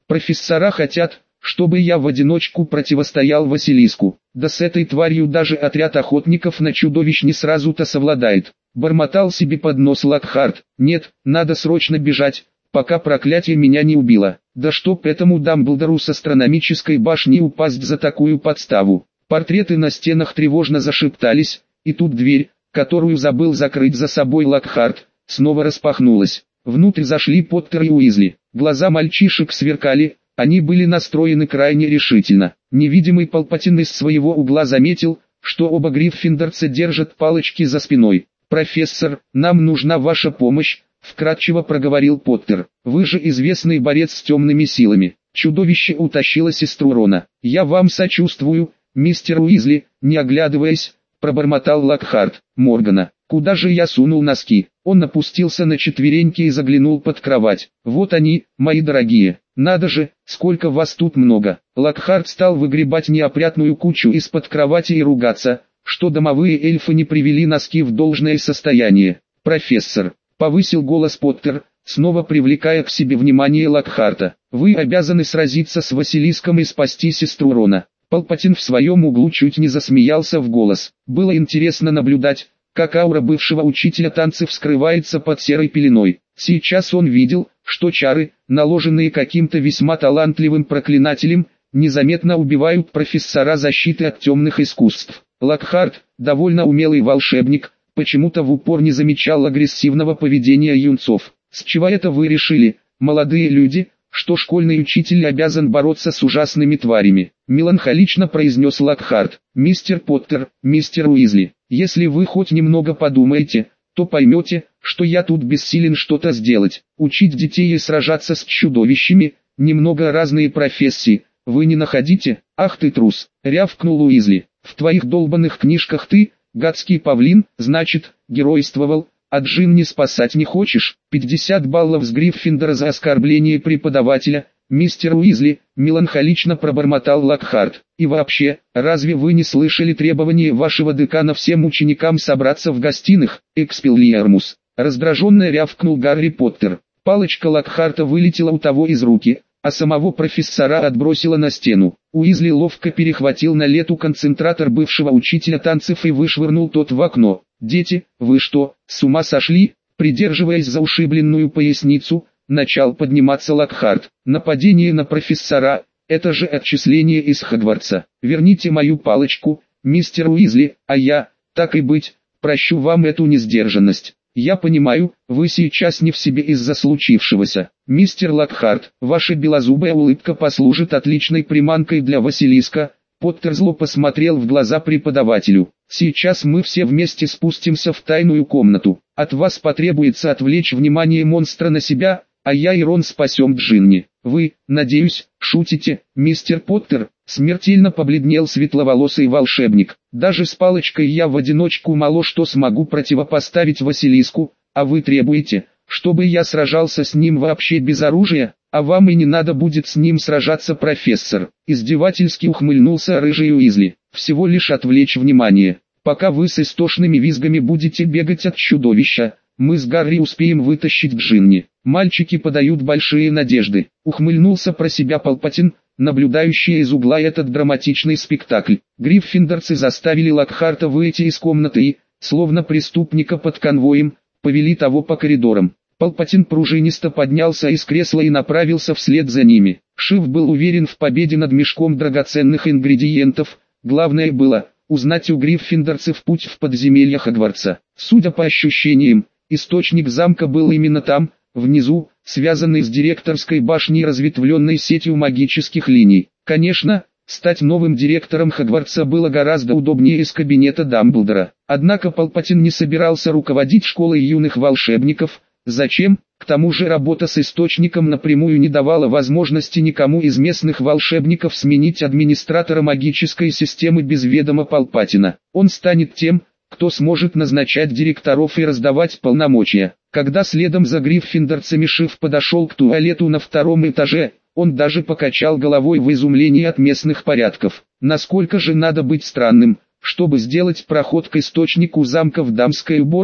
Профессора хотят, чтобы я в одиночку противостоял Василиску. Да с этой тварью даже отряд охотников на чудовищ не сразу-то совладает. Бормотал себе под нос Локхарт. Нет, надо срочно бежать, пока проклятие меня не убило. Да чтоб этому Дамблдору с астрономической башни упасть за такую подставу. Портреты на стенах тревожно зашептались, и тут дверь, которую забыл закрыть за собой Локхарт, снова распахнулась. Внутрь зашли Поттер и Уизли. Глаза мальчишек сверкали, они были настроены крайне решительно. Невидимый Палпатин из своего угла заметил, что оба гриффиндорца держат палочки за спиной. «Профессор, нам нужна ваша помощь», — вкратчиво проговорил Поттер. «Вы же известный борец с темными силами. Чудовище утащило сестру Рона. Я вам сочувствую, мистер Уизли», — не оглядываясь, пробормотал Локхарт. «Моргана, куда же я сунул носки?» Он опустился на четвереньки и заглянул под кровать. «Вот они, мои дорогие. Надо же, сколько вас тут много». Локхарт стал выгребать неопрятную кучу из-под кровати и ругаться, что домовые эльфы не привели носки в должное состояние. «Профессор», — повысил голос Поттер, снова привлекая к себе внимание Локхарта, — «вы обязаны сразиться с Василиском и спасти сестру Рона». Палпатин в своем углу чуть не засмеялся в голос. Было интересно наблюдать, как аура бывшего учителя танцев скрывается под серой пеленой. Сейчас он видел, что чары, наложенные каким-то весьма талантливым проклинателем, незаметно убивают профессора защиты от темных искусств. Локхарт, довольно умелый волшебник, почему-то в упор не замечал агрессивного поведения юнцов. «С чего это вы решили, молодые люди, что школьный учитель обязан бороться с ужасными тварями?» Меланхолично произнес Локхарт. «Мистер Поттер, мистер Уизли, если вы хоть немного подумаете, то поймете, что я тут бессилен что-то сделать. Учить детей и сражаться с чудовищами – немного разные профессии, вы не находите?» «Ах ты трус!» – рявкнул Уизли. «В твоих долбанных книжках ты, гадский павлин, значит, геройствовал, а Джин не спасать не хочешь?» пятьдесят баллов с Гриффиндора за оскорбление преподавателя, мистер Уизли, меланхолично пробормотал Локхарт. «И вообще, разве вы не слышали требования вашего декана всем ученикам собраться в гостиных, Экспеллиармус?» Раздраженно рявкнул Гарри Поттер. Палочка Локхарта вылетела у того из руки, а самого профессора отбросило на стену. Уизли ловко перехватил на лету концентратор бывшего учителя танцев и вышвырнул тот в окно. «Дети, вы что, с ума сошли?» Придерживаясь за ушибленную поясницу, начал подниматься Локхарт. «Нападение на профессора – это же отчисление из Хогвартса. Верните мою палочку, мистер Уизли, а я, так и быть, прощу вам эту несдержанность. Я понимаю, вы сейчас не в себе из-за случившегося. Мистер Локхарт, ваша белозубая улыбка послужит отличной приманкой для Василиска». Поттер зло посмотрел в глаза преподавателю. «Сейчас мы все вместе спустимся в тайную комнату. От вас потребуется отвлечь внимание монстра на себя, а я и Рон спасем Джинни. Вы, надеюсь, шутите, мистер Поттер?» Смертельно побледнел светловолосый волшебник. «Даже с палочкой я в одиночку мало что смогу противопоставить Василиску, а вы требуете, чтобы я сражался с ним вообще без оружия? А вам и не надо будет с ним сражаться, профессор». Издевательски ухмыльнулся рыжий Уизли. «Всего лишь отвлечь внимание. Пока вы с истошными визгами будете бегать от чудовища, мы с Гарри успеем вытащить Джинни. Мальчики подают большие надежды». Ухмыльнулся про себя Палпатин, наблюдающий из угла этот драматичный спектакль. Гриффиндорцы заставили Локхарта выйти из комнаты и, словно преступника под конвоем, повели того по коридорам. Палпатин пружинисто поднялся из кресла и направился вслед за ними. Шиф был уверен в победе над мешком драгоценных ингредиентов, главное было узнать у гриффиндорцев путь в подземелье Хогвартса. Судя по ощущениям, источник замка был именно там, внизу, связанный с директорской башней разветвленной сетью магических линий. Конечно, стать новым директором Хогвартса было гораздо удобнее из кабинета Дамблдора. Однако Палпатин не собирался руководить школой юных волшебников. Зачем? К тому же работа с источником напрямую не давала возможности никому из местных волшебников сменить администратора магической системы без ведома Палпатина. Он станет тем, кто сможет назначать директоров и раздавать полномочия. Когда следом за гриффиндорцами Шиф подошел к туалету на втором этаже, он даже покачал головой в изумлении от местных порядков. Насколько же надо быть странным, чтобы сделать проход к источнику замка в дамской уборной?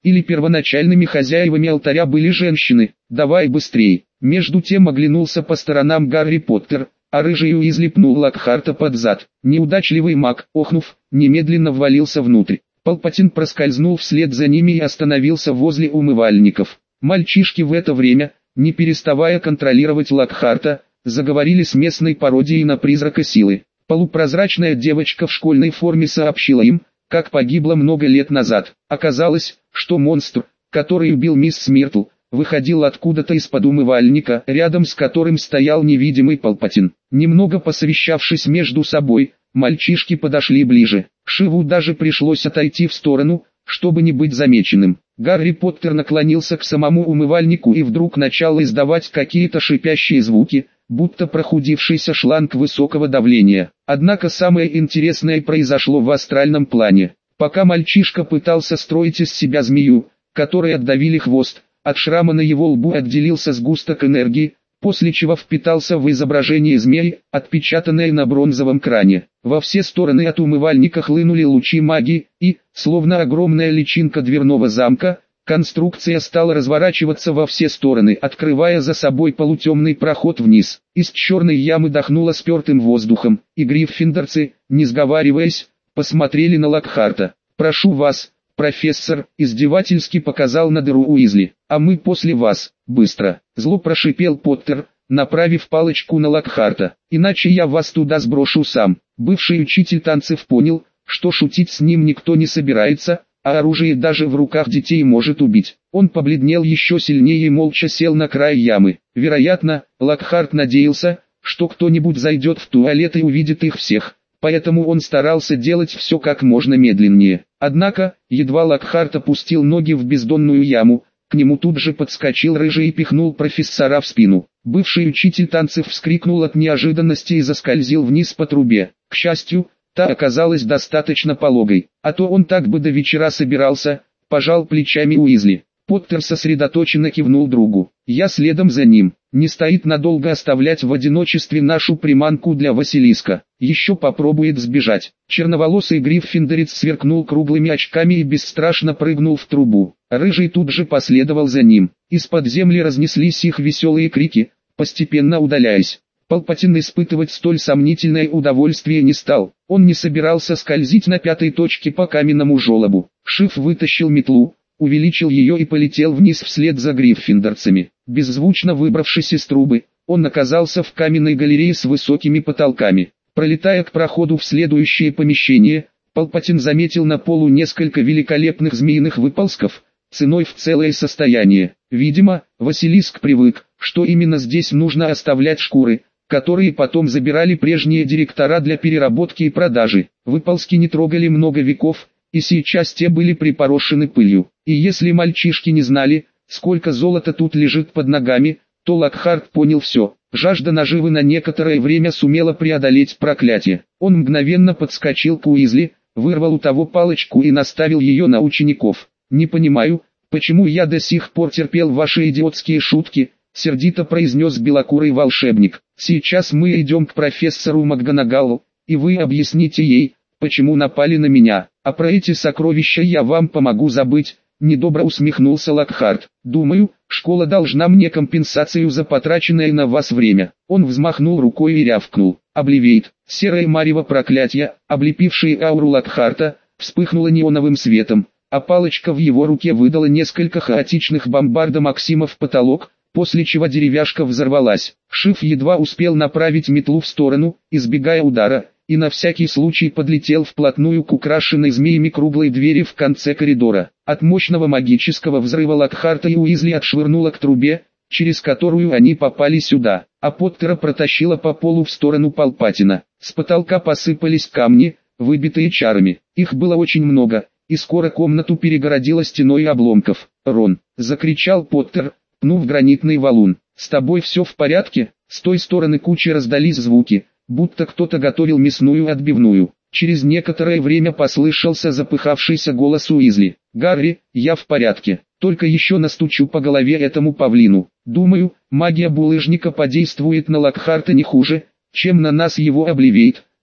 Или первоначальными хозяевами алтаря были женщины? Давай быстрей. Между тем оглянулся по сторонам Гарри Поттер, а рыжий Уизли пнул Локхарта под зад. Неудачливый маг, охнув, немедленно ввалился внутрь. Палпатин проскользнул вслед за ними и остановился возле умывальников. Мальчишки в это время, не переставая контролировать Локхарта, заговорили с местной пародией на призрака силы. Полупрозрачная девочка в школьной форме сообщила им, как погибла много лет назад. Оказалось, что монстр, который убил мисс Смиртл, выходил откуда-то из-под умывальника, рядом с которым стоял невидимый Палпатин. Немного посовещавшись между собой, мальчишки подошли ближе. Шиву даже пришлось отойти в сторону, чтобы не быть замеченным. Гарри Поттер наклонился к самому умывальнику и вдруг начал издавать какие-то шипящие звуки, будто прохудившийся шланг высокого давления. Однако самое интересное произошло в астральном плане. Пока мальчишка пытался строить из себя змею, которой отдавили хвост, от шрама на его лбу отделился сгусток энергии, после чего впитался в изображение змеи, отпечатанное на бронзовом кране. Во все стороны от умывальника хлынули лучи магии, и, словно огромная личинка дверного замка, конструкция стала разворачиваться во все стороны, открывая за собой полутемный проход вниз. Из черной ямы дохнуло спертым воздухом, и гриффиндорцы, не сговариваясь, посмотрели на Локхарта. «Прошу вас, профессор», издевательски показал на дыру Уизли. «А мы после вас, быстро», зло прошипел Поттер, направив палочку на Локхарта. «Иначе я вас туда сброшу сам». Бывший учитель танцев понял, что шутить с ним никто не собирается, а оружие даже в руках детей может убить. Он побледнел еще сильнее и молча сел на край ямы. Вероятно, Локхарт надеялся, что кто-нибудь зайдет в туалет и увидит их всех, поэтому он старался делать все как можно медленнее. Однако, едва Локхарт опустил ноги в бездонную яму, к нему тут же подскочил рыжий и пихнул профессора в спину. Бывший учитель танцев вскрикнул от неожиданности и заскользил вниз по трубе. К счастью, та оказалась достаточно пологой, а то он так бы до вечера собирался, пожал плечами Уизли. Поттер сосредоточенно кивнул другу. «Я следом за ним. Не стоит надолго оставлять в одиночестве нашу приманку для Василиска. Еще попробует сбежать». Черноволосый гриффиндорец сверкнул круглыми очками и бесстрашно прыгнул в трубу. Рыжий тут же последовал за ним. Из-под земли разнеслись их веселые крики, постепенно удаляясь. Палпатин испытывать столь сомнительное удовольствие не стал. Он не собирался скользить на пятой точке по каменному желобу. Шиф вытащил метлу, увеличил ее и полетел вниз вслед за гриффиндорцами. Беззвучно выбравшись из трубы, он оказался в каменной галерее с высокими потолками. Пролетая к проходу в следующее помещение, Палпатин заметил на полу несколько великолепных змеиных выползков, ценой в целое состояние. Видимо, Василиск привык, что именно здесь нужно оставлять шкуры, которые потом забирали прежние директора для переработки и продажи. Выползки не трогали много веков, и сейчас те были припорошены пылью. И если мальчишки не знали, сколько золота тут лежит под ногами, то Локхарт понял все. Жажда наживы на некоторое время сумела преодолеть проклятие. Он мгновенно подскочил к Уизли, вырвал у того палочку и наставил ее на учеников. «Не понимаю, почему я до сих пор терпел ваши идиотские шутки», сердито произнес белокурый волшебник. «Сейчас мы идем к профессору МакГонагалл, и вы объясните ей, почему напали на меня, а про эти сокровища я вам помогу забыть», недобро усмехнулся Локхарт. «Думаю, школа должна мне компенсацию за потраченное на вас время». Он взмахнул рукой и рявкнул. Обливейт, серое марево проклятие, облепившее ауру Локхарта, вспыхнуло неоновым светом, а палочка в его руке выдала несколько хаотичных бомбарда Максима в потолок, после чего деревяшка взорвалась. Шиф едва успел направить метлу в сторону, избегая удара, и на всякий случай подлетел вплотную к украшенной змеями круглой двери в конце коридора. От мощного магического взрыва Локхарта и Уизли отшвырнуло к трубе, через которую они попали сюда, а Поттера протащило по полу в сторону Палпатина. С потолка посыпались камни, выбитые чарами. Их было очень много, и скоро комнату перегородила стеной обломков. «Рон!» — закричал Поттер, пнув гранитный валун. «С тобой все в порядке?» С той стороны кучи раздались звуки, будто кто-то готовил мясную отбивную. Через некоторое время послышался запыхавшийся голос Уизли. «Гарри, я в порядке, только еще настучу по голове этому павлину. Думаю, магия булыжника подействует на Локхарта не хуже, чем на нас его Обливейт»,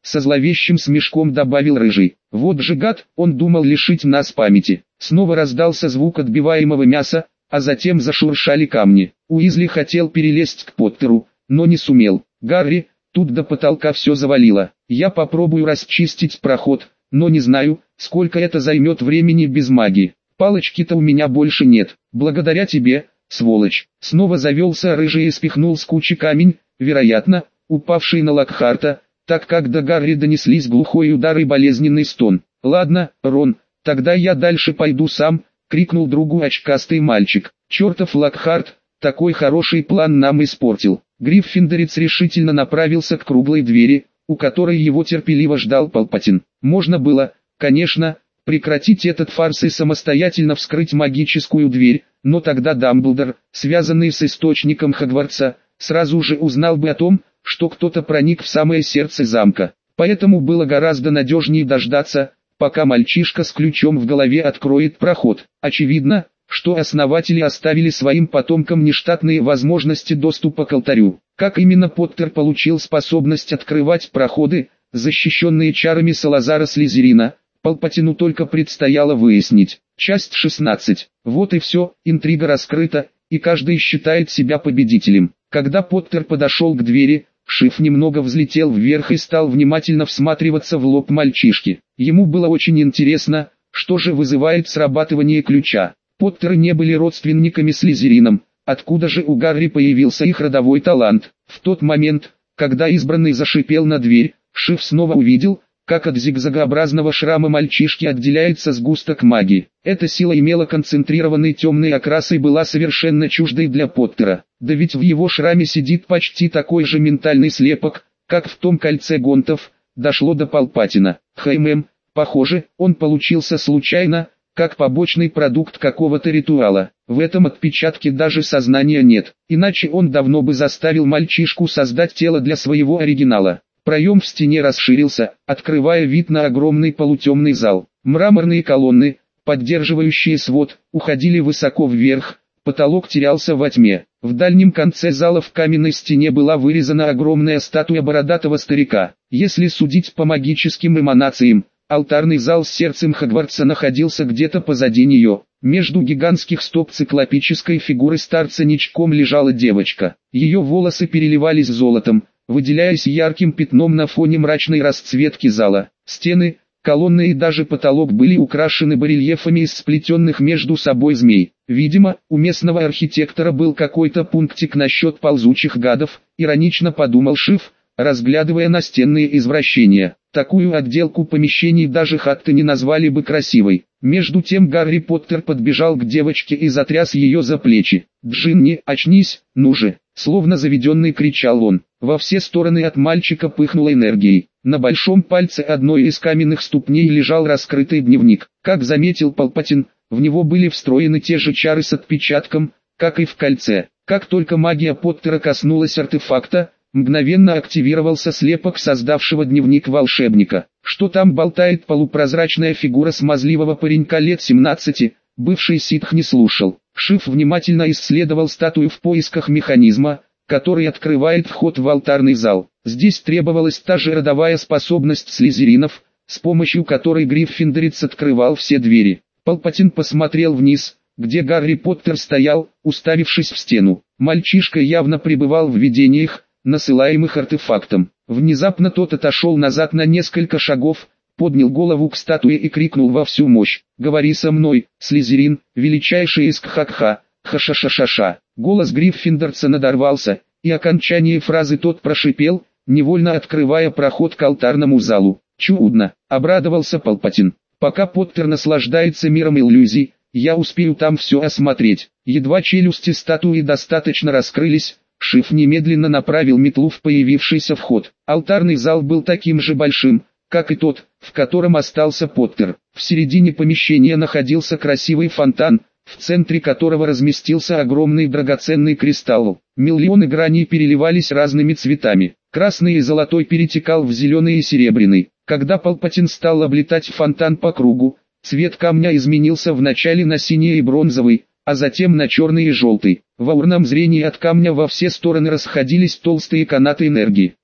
со зловещим смешком добавил Рыжий. Вот же гад, он думал лишить нас памяти. Снова раздался звук отбиваемого мяса, а затем зашуршали камни. Уизли хотел перелезть к Поттеру, но не сумел. Гарри, тут до потолка все завалило. Я попробую расчистить проход, но не знаю, сколько это займет времени без магии. Палочки-то у меня больше нет. Благодаря тебе, сволочь. Снова завелся Рыжий и спихнул с кучи камень, вероятно, упавший на Локхарта, так как до Гарри донеслись глухой удар и болезненный стон. «Ладно, Рон, тогда я дальше пойду сам», — крикнул другу очкастый мальчик. «Чертов Локхарт, такой хороший план нам испортил». Гриффиндорец решительно направился к круглой двери, у которой его терпеливо ждал Палпатин. Можно было, конечно, прекратить этот фарс и самостоятельно вскрыть магическую дверь, но тогда Дамблдор, связанный с источником Хогвартса, сразу же узнал бы о том, что кто-то проник в самое сердце замка. Поэтому было гораздо надежнее дождаться, пока мальчишка с ключом в голове откроет проход. Очевидно, что основатели оставили своим потомкам нештатные возможности доступа к алтарю. Как именно Поттер получил способность открывать проходы, защищенные чарами Салазара Слизерина, Палпатину только предстояло выяснить. Часть шестнадцать. Вот и все, интрига раскрыта, и каждый считает себя победителем. Когда Поттер подошел к двери, Шиф немного взлетел вверх и стал внимательно всматриваться в лоб мальчишки. Ему было очень интересно, что же вызывает срабатывание ключа. Поттеры не были родственниками Слизерином, откуда же у Гарри появился их родовой талант. В тот момент, когда избранный зашипел на дверь, Шиф снова увидел, как от зигзагообразного шрама мальчишки отделяется сгусток магии. Эта сила имела концентрированный темный окрас и была совершенно чуждой для Поттера. Да ведь в его шраме сидит почти такой же ментальный слепок, как в том кольце гонтов. Дошло до Палпатина. Хм, похоже, он получился случайно, как побочный продукт какого-то ритуала. В этом отпечатке даже сознания нет, иначе он давно бы заставил мальчишку создать тело для своего оригинала. Проем в стене расширился, открывая вид на огромный полутемный зал. Мраморные колонны, поддерживающие свод, уходили высоко вверх, потолок терялся во тьме. В дальнем конце зала в каменной стене была вырезана огромная статуя бородатого старика. Если судить по магическим эманациям, алтарный зал с сердцем Хогвартса находился где-то позади нее. Между гигантских стоп циклопической фигуры старца ничком лежала девочка. Ее волосы переливались золотом, выделяясь ярким пятном на фоне мрачной расцветки зала. Стены, колонны и даже потолок были украшены барельефами из сплетенных между собой змей. Видимо, у местного архитектора был какой-то пунктик насчет ползучих гадов, иронично подумал Шиф, разглядывая настенные извращения. Такую отделку помещений даже хатты не назвали бы красивой. Между тем Гарри Поттер подбежал к девочке и затряс ее за плечи. «Джинни, очнись, ну же!» Словно заведенный кричал он. Во все стороны от мальчика пыхнуло энергией. На большом пальце одной из каменных ступней лежал раскрытый дневник. Как заметил Палпатин, в него были встроены те же чары с отпечатком, как и в кольце. Как только магия Поттера коснулась артефакта, мгновенно активировался слепок создавшего дневник волшебника. Что там болтает полупрозрачная фигура смазливого паренька лет семнадцати, бывший ситх не слушал. Шиф внимательно исследовал статую в поисках механизма, который открывает вход в алтарный зал. Здесь требовалась та же родовая способность слизеринов, с помощью которой Гриффиндорец открывал все двери. Палпатин посмотрел вниз, где Гарри Поттер стоял, уставившись в стену. Мальчишка явно пребывал в видениях, насылаемых артефактом. Внезапно тот отошел назад на несколько шагов, поднял голову к статуе и крикнул во всю мощь: «Говори со мной, Слизерин, величайший из Кхакха, ха-ша-ша-ша-ша». Голос Гриффиндорца надорвался, и окончание фразы тот прошипел, невольно открывая проход к алтарному залу. «Чудно!» — обрадовался Палпатин. «Пока Поттер наслаждается миром иллюзий, я успею там все осмотреть». Едва челюсти статуи достаточно раскрылись, Шиф немедленно направил метлу в появившийся вход. Алтарный зал был таким же большим, как и тот, в котором остался Поттер. В середине помещения находился красивый фонтан, в центре которого разместился огромный драгоценный кристалл. Миллионы граней переливались разными цветами. Красный и золотой перетекал в зеленый и серебряный. Когда Палпатин стал облетать фонтан по кругу, цвет камня изменился вначале на синий и бронзовый, а затем на черный и желтый. В аурном зрении от камня во все стороны расходились толстые канаты энергии.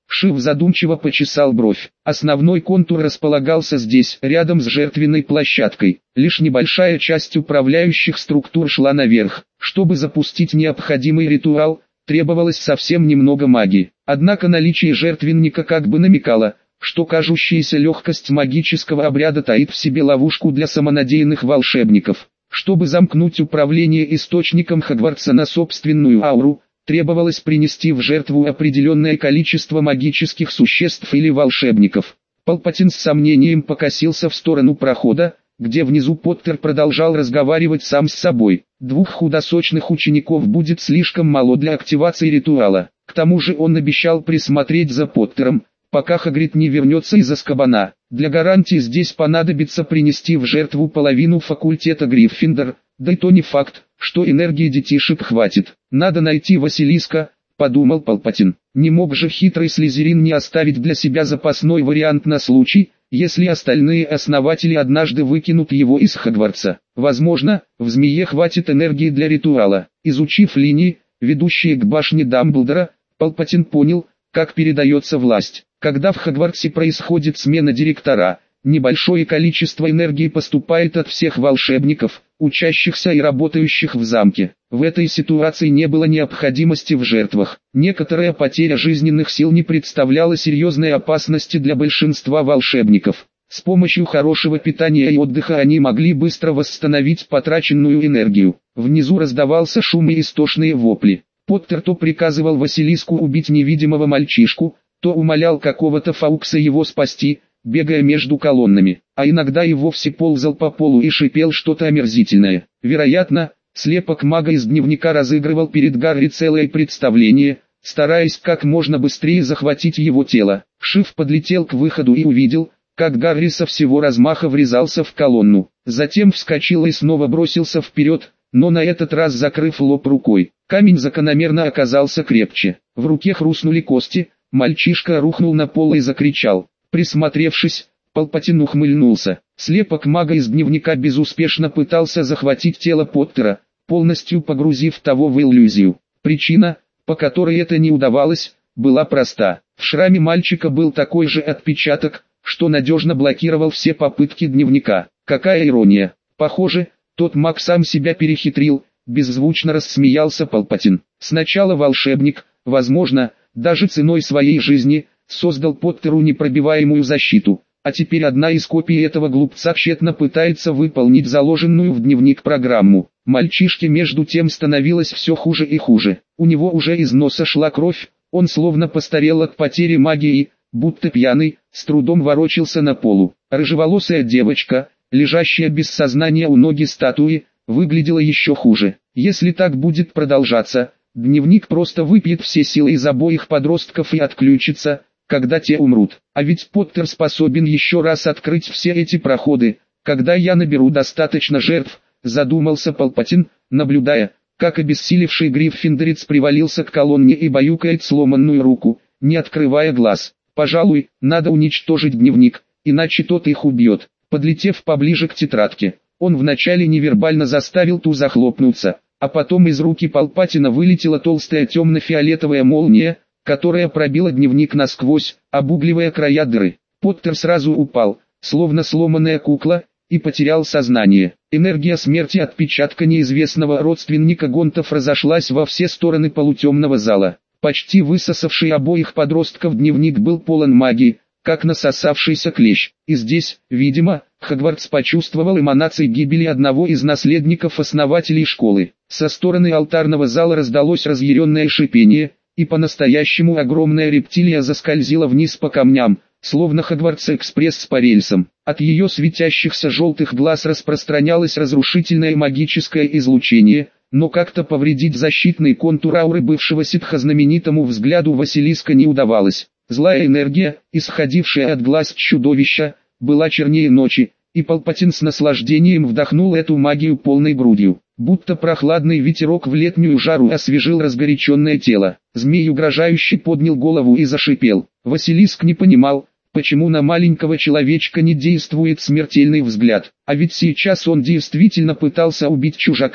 Шив задумчиво почесал бровь. Основной контур располагался здесь, рядом с жертвенной площадкой. Лишь небольшая часть управляющих структур шла наверх. Чтобы запустить необходимый ритуал, требовалось совсем немного магии. Однако наличие жертвенника как бы намекало, что кажущаяся легкость магического обряда таит в себе ловушку для самонадеянных волшебников. Чтобы замкнуть управление источником Хогвартса на собственную ауру, требовалось принести в жертву определенное количество магических существ или волшебников. Палпатин с сомнением покосился в сторону прохода, где внизу Поттер продолжал разговаривать сам с собой. Двух худосочных учеников будет слишком мало для активации ритуала. К тому же он обещал присмотреть за Поттером, пока Хагрид не вернется из Азкабана. Для гарантии здесь понадобится принести в жертву половину факультета Гриффиндор, да и то не факт, что энергии детишек хватит. Надо найти Василиска, подумал Палпатин. Не мог же хитрый Слизерин не оставить для себя запасной вариант на случай, если остальные основатели однажды выкинут его из Хогвартса. Возможно, в Змее хватит энергии для ритуала. Изучив линии, ведущие к башне Дамблдора, Палпатин понял, как передается власть. Когда в Хогвартсе происходит смена директора, небольшое количество энергии поступает от всех волшебников, учащихся и работающих в замке. В этой ситуации не было необходимости в жертвах. Некоторая потеря жизненных сил не представляла серьезной опасности для большинства волшебников. С помощью хорошего питания и отдыха они могли быстро восстановить потраченную энергию. Внизу раздавался шум и истошные вопли. Поттер то приказывал Василиску убить невидимого мальчишку, то умолял какого-то Фаукса его спасти, бегая между колоннами, а иногда и вовсе ползал по полу и шипел что-то омерзительное. Вероятно, слепок мага из дневника разыгрывал перед Гарри целое представление, стараясь как можно быстрее захватить его тело. Шив подлетел к выходу и увидел, как Гарри со всего размаха врезался в колонну. Затем вскочил и снова бросился вперед, но на этот раз закрыв лоб рукой. Камень закономерно оказался крепче. В руке хрустнули кости, мальчишка рухнул на пол и закричал. Присмотревшись, Палпатин ухмыльнулся. Слепок мага из дневника безуспешно пытался захватить тело Поттера, полностью погрузив того в иллюзию. Причина, по которой это не удавалось, была проста. В шраме мальчика был такой же отпечаток, что надежно блокировал все попытки дневника. Какая ирония. Похоже, тот маг сам себя перехитрил, беззвучно рассмеялся Палпатин. Сначала волшебник, возможно, даже ценой своей жизни, создал Поттеру непробиваемую защиту, а теперь одна из копий этого глупца тщетно пытается выполнить заложенную в дневник программу. Мальчишке между тем становилось все хуже и хуже. У него уже из носа шла кровь, он словно постарел от потери магии, будто пьяный, с трудом ворочался на полу. Рыжеволосая девочка, лежащая без сознания у ноги статуи, выглядела еще хуже. Если так будет продолжаться, дневник просто выпьет все силы из обоих подростков и отключится, когда те умрут. А ведь Поттер способен еще раз открыть все эти проходы, когда я наберу достаточно жертв, задумался Палпатин, наблюдая, как обессилевший гриффиндорец привалился к колонне и баюкает сломанную руку, не открывая глаз. Пожалуй, надо уничтожить дневник, иначе тот их убьет. Подлетев поближе к тетрадке, он вначале невербально заставил ту захлопнуться, а потом из руки Палпатина вылетела толстая темно-фиолетовая молния, которая пробила дневник насквозь, обугливая края дыры. Поттер сразу упал, словно сломанная кукла, и потерял сознание. Энергия смерти отпечатка неизвестного родственника Гонтов разошлась во все стороны полутемного зала. Почти высосавший обоих подростков дневник был полон магии, как насосавшийся клещ. И здесь, видимо, Хогвартс почувствовал эманации гибели одного из наследников-основателей школы. Со стороны алтарного зала раздалось разъяренное шипение, и по-настоящему огромная рептилия заскользила вниз по камням, словно Хогвартс-экспресс по рельсам. От ее светящихся желтых глаз распространялось разрушительное магическое излучение, но как-то повредить защитный контур ауры бывшего ситха знаменитому взгляду Василиска не удавалось. Злая энергия, исходившая от глаз чудовища, была чернее ночи, и Палпатин с наслаждением вдохнул эту магию полной грудью. Будто прохладный ветерок в летнюю жару освежил разгоряченное тело. Змей угрожающе поднял голову и зашипел. Василиск не понимал, почему на маленького человечка не действует смертельный взгляд. А ведь сейчас он действительно пытался убить чужака,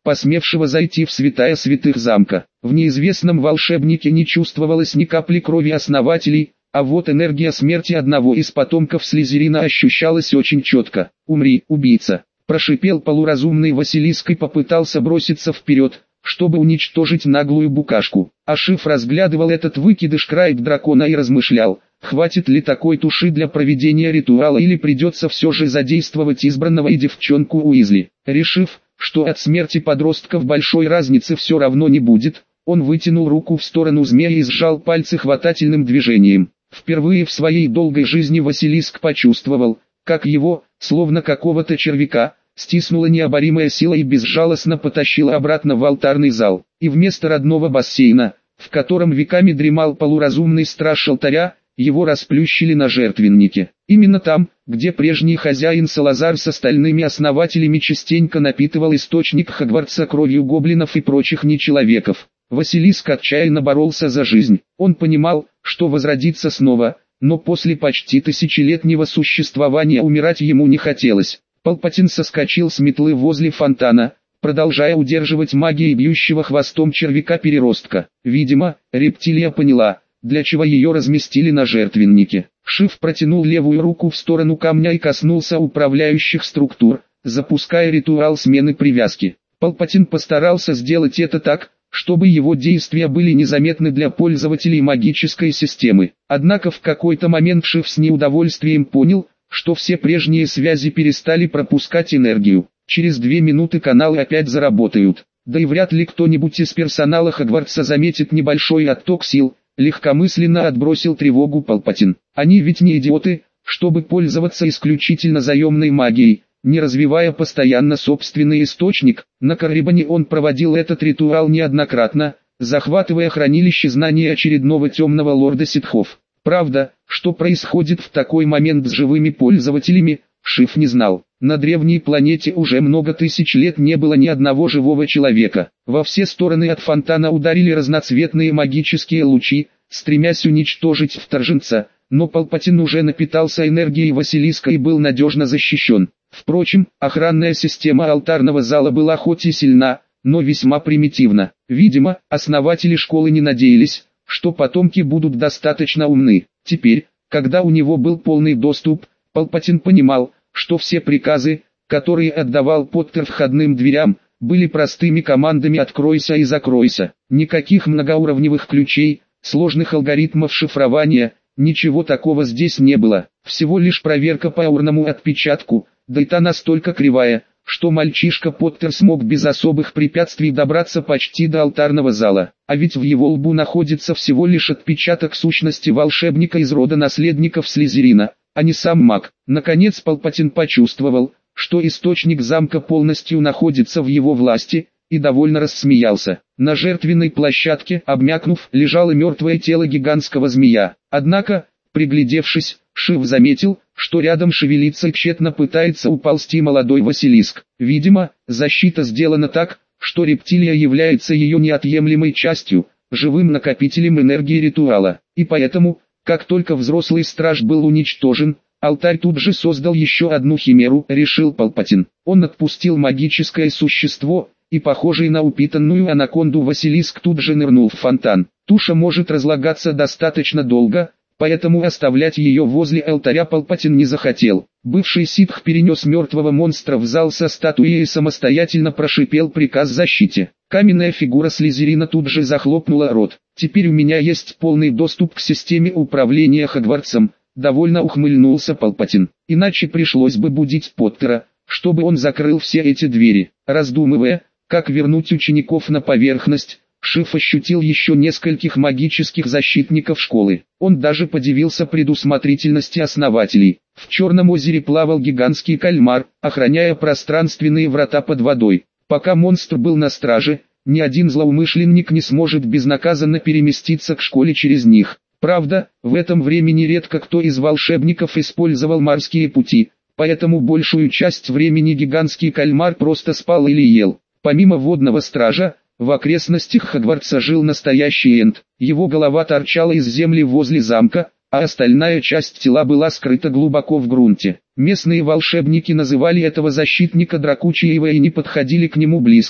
посмевшего зайти в святая святых замка. В неизвестном волшебнике не чувствовалось ни капли крови основателей, а вот энергия смерти одного из потомков Слизерина ощущалась очень четко. «Умри, убийца!» – прошипел полуразумный Василиск и попытался броситься вперед, чтобы уничтожить наглую букашку. А Шиф разглядывал этот выкидыш Крайт дракона и размышлял, хватит ли такой туши для проведения ритуала или придется все же задействовать избранного и девчонку Уизли. Решив, что от смерти подростков большой разницы все равно не будет, он вытянул руку в сторону змея и сжал пальцы хватательным движением. Впервые в своей долгой жизни Василиск почувствовал, как его, словно какого-то червяка, стиснула необоримая сила и безжалостно потащила обратно в алтарный зал. И вместо родного бассейна, в котором веками дремал полуразумный страж алтаря, его расплющили на жертвеннике. Именно там, где прежний хозяин Салазар с остальными основателями частенько напитывал источник Хогвартса кровью гоблинов и прочих нечеловеков. Василиск отчаянно боролся за жизнь. Он понимал, что возродится снова, но после почти тысячелетнего существования умирать ему не хотелось. Палпатин соскочил с метлы возле фонтана, продолжая удерживать магией бьющего хвостом червяка-переростка. Видимо, рептилия поняла, для чего ее разместили на жертвеннике. Шиф протянул левую руку в сторону камня и коснулся управляющих структур, запуская ритуал смены привязки. Палпатин постарался сделать это так, чтобы его действия были незаметны для пользователей магической системы. Однако в какой-то момент Шиф с неудовольствием понял, что все прежние связи перестали пропускать энергию. Через две минуты каналы опять заработают. Да и вряд ли кто-нибудь из персонала Хогвартса заметит небольшой отток сил, легкомысленно отбросил тревогу Палпатин. Они ведь не идиоты, чтобы пользоваться исключительно заемной магией, не развивая постоянно собственный источник. На Каррибане он проводил этот ритуал неоднократно, захватывая хранилище знаний очередного темного лорда ситхов. Правда, что происходит в такой момент с живыми пользователями, Шиф не знал. На древней планете уже много тысяч лет не было ни одного живого человека. Во все стороны от фонтана ударили разноцветные магические лучи, стремясь уничтожить вторженца, но Палпатин уже напитался энергией Василиска и был надежно защищен. Впрочем, охранная система алтарного зала была хоть и сильна, но весьма примитивна. Видимо, основатели школы не надеялись, что потомки будут достаточно умны. Теперь, когда у него был полный доступ, Палпатин понимал, что все приказы, которые отдавал Поттер входным дверям, были простыми командами «откройся» и «закройся». Никаких многоуровневых ключей, сложных алгоритмов шифрования, ничего такого здесь не было. Всего лишь проверка по аурному отпечатку, да и та настолько кривая, что мальчишка Поттер смог без особых препятствий добраться почти до алтарного зала. А ведь в его лбу находится всего лишь отпечаток сущности волшебника из рода наследников Слизерина, а не сам маг. Наконец Палпатин почувствовал, что источник замка полностью находится в его власти, и довольно рассмеялся. На жертвенной площадке, обмякнув, лежало мертвое тело гигантского змея. Однако, приглядевшись, Шиф заметил, что рядом шевелится и тщетно пытается уползти молодой Василиск. Видимо, защита сделана так, что рептилия является ее неотъемлемой частью, живым накопителем энергии ритуала. И поэтому, как только взрослый страж был уничтожен, алтарь тут же создал еще одну химеру, решил Палпатин. Он отпустил магическое существо, и похожий на упитанную анаконду Василиск тут же нырнул в фонтан. Туша может разлагаться достаточно долго, поэтому оставлять ее возле алтаря Палпатин не захотел. Бывший ситх перенес мертвого монстра в зал со статуей и самостоятельно прошипел приказ защите. Каменная фигура Слизерина тут же захлопнула рот. «Теперь у меня есть полный доступ к системе управления Хогвартсом», довольно ухмыльнулся Палпатин. «Иначе пришлось бы будить Поттера, чтобы он закрыл все эти двери». Раздумывая, как вернуть учеников на поверхность, Шиф ощутил еще нескольких магических защитников школы. Он даже подивился предусмотрительности основателей. В Черном озере плавал гигантский кальмар, охраняя пространственные врата под водой. Пока монстр был на страже, ни один злоумышленник не сможет безнаказанно переместиться к школе через них. Правда, в этом времени редко кто из волшебников использовал морские пути, поэтому большую часть времени гигантский кальмар просто спал или ел. Помимо водного стража, в окрестностях Хогвартса жил настоящий Энд. Его голова торчала из земли возле замка, а остальная часть тела была скрыта глубоко в грунте. Местные волшебники называли этого защитника Дракучиева и не подходили к нему близко,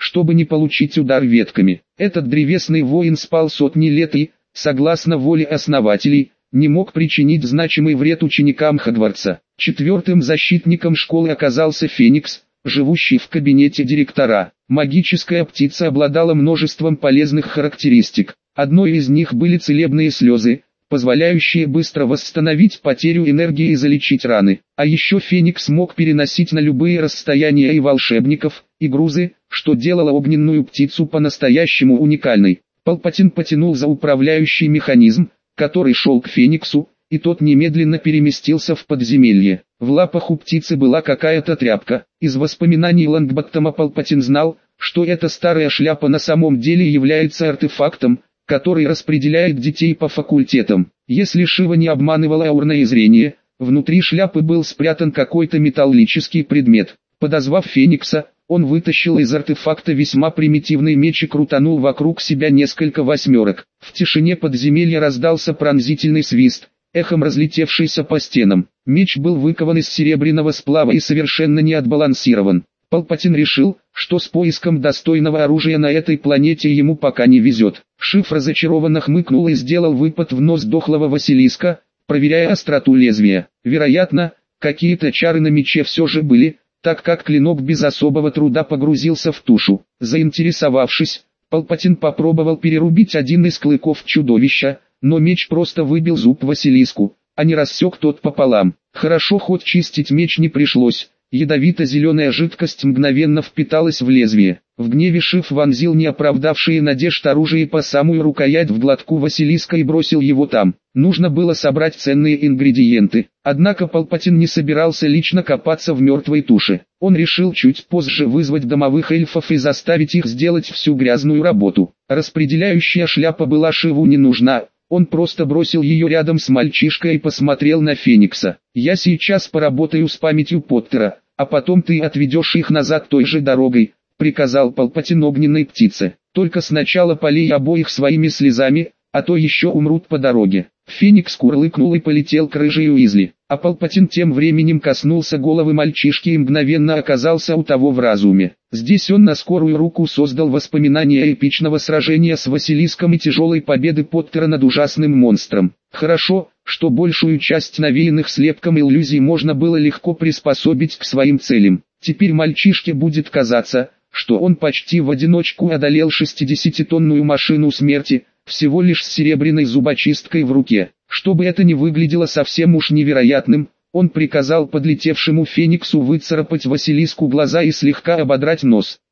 чтобы не получить удар ветками. Этот древесный воин спал сотни лет и, согласно воле основателей, не мог причинить значимый вред ученикам Хогвартса. Четвертым защитником школы оказался Феникс, живущий в кабинете директора. Магическая птица обладала множеством полезных характеристик. Одной из них были целебные слезы, позволяющие быстро восстановить потерю энергии и залечить раны. А еще Феникс мог переносить на любые расстояния и волшебников, и грузы, что делало огненную птицу по-настоящему уникальной. Палпатин потянул за управляющий механизм, который шел к Фениксу, и тот немедленно переместился в подземелье. В лапах у птицы была какая-то тряпка. Из воспоминаний Лонгботтома Палпатин знал, что эта старая шляпа на самом деле является артефактом, который распределяет детей по факультетам. Если Шива не обманывала аурное зрение, внутри шляпы был спрятан какой-то металлический предмет. Подозвав Феникса, он вытащил из артефакта весьма примитивный меч и крутанул вокруг себя несколько восьмерок. В тишине подземелья раздался пронзительный свист, эхом разлетевшийся по стенам. Меч был выкован из серебряного сплава и совершенно не отбалансирован. Палпатин решил, что с поиском достойного оружия на этой планете ему пока не везет. Шиф разочарованно хмыкнул и сделал выпад в нос дохлого Василиска, проверяя остроту лезвия. Вероятно, какие-то чары на мече все же были, так как клинок без особого труда погрузился в тушу. Заинтересовавшись, Палпатин попробовал перерубить один из клыков чудовища, но меч просто выбил зуб Василиску, а не рассек тот пополам. Хорошо, хоть чистить меч не пришлось. Ядовито-зеленая жидкость мгновенно впиталась в лезвие. В гневе Шиф вонзил неоправдавшие надежд оружие по самую рукоять в глотку Василиска и бросил его там. Нужно было собрать ценные ингредиенты. Однако Палпатин не собирался лично копаться в мертвой туше. Он решил чуть позже вызвать домовых эльфов и заставить их сделать всю грязную работу. Распределяющая шляпа была Шиву не нужна. Он просто бросил ее рядом с мальчишкой и посмотрел на Феникса. «Я сейчас поработаю с памятью Поттера, а потом ты отведешь их назад той же дорогой», — приказал Палпатин огненной птице. «Только сначала полей обоих своими слезами, а то еще умрут по дороге». Феникс курлыкнул и полетел к рыжей Уизли, а Палпатин тем временем коснулся головы мальчишки и мгновенно оказался у того в разуме. Здесь он на скорую руку создал воспоминания эпичного сражения с Василиском и тяжелой победы Поттера над ужасным монстром. Хорошо, что большую часть навеянных слепком иллюзий можно было легко приспособить к своим целям. Теперь мальчишке будет казаться, что он почти в одиночку одолел шестидесятитонную машину смерти, всего лишь с серебряной зубочисткой в руке. Чтобы это не выглядело совсем уж невероятным, он приказал подлетевшему Фениксу выцарапать Василиску глаза и слегка ободрать нос.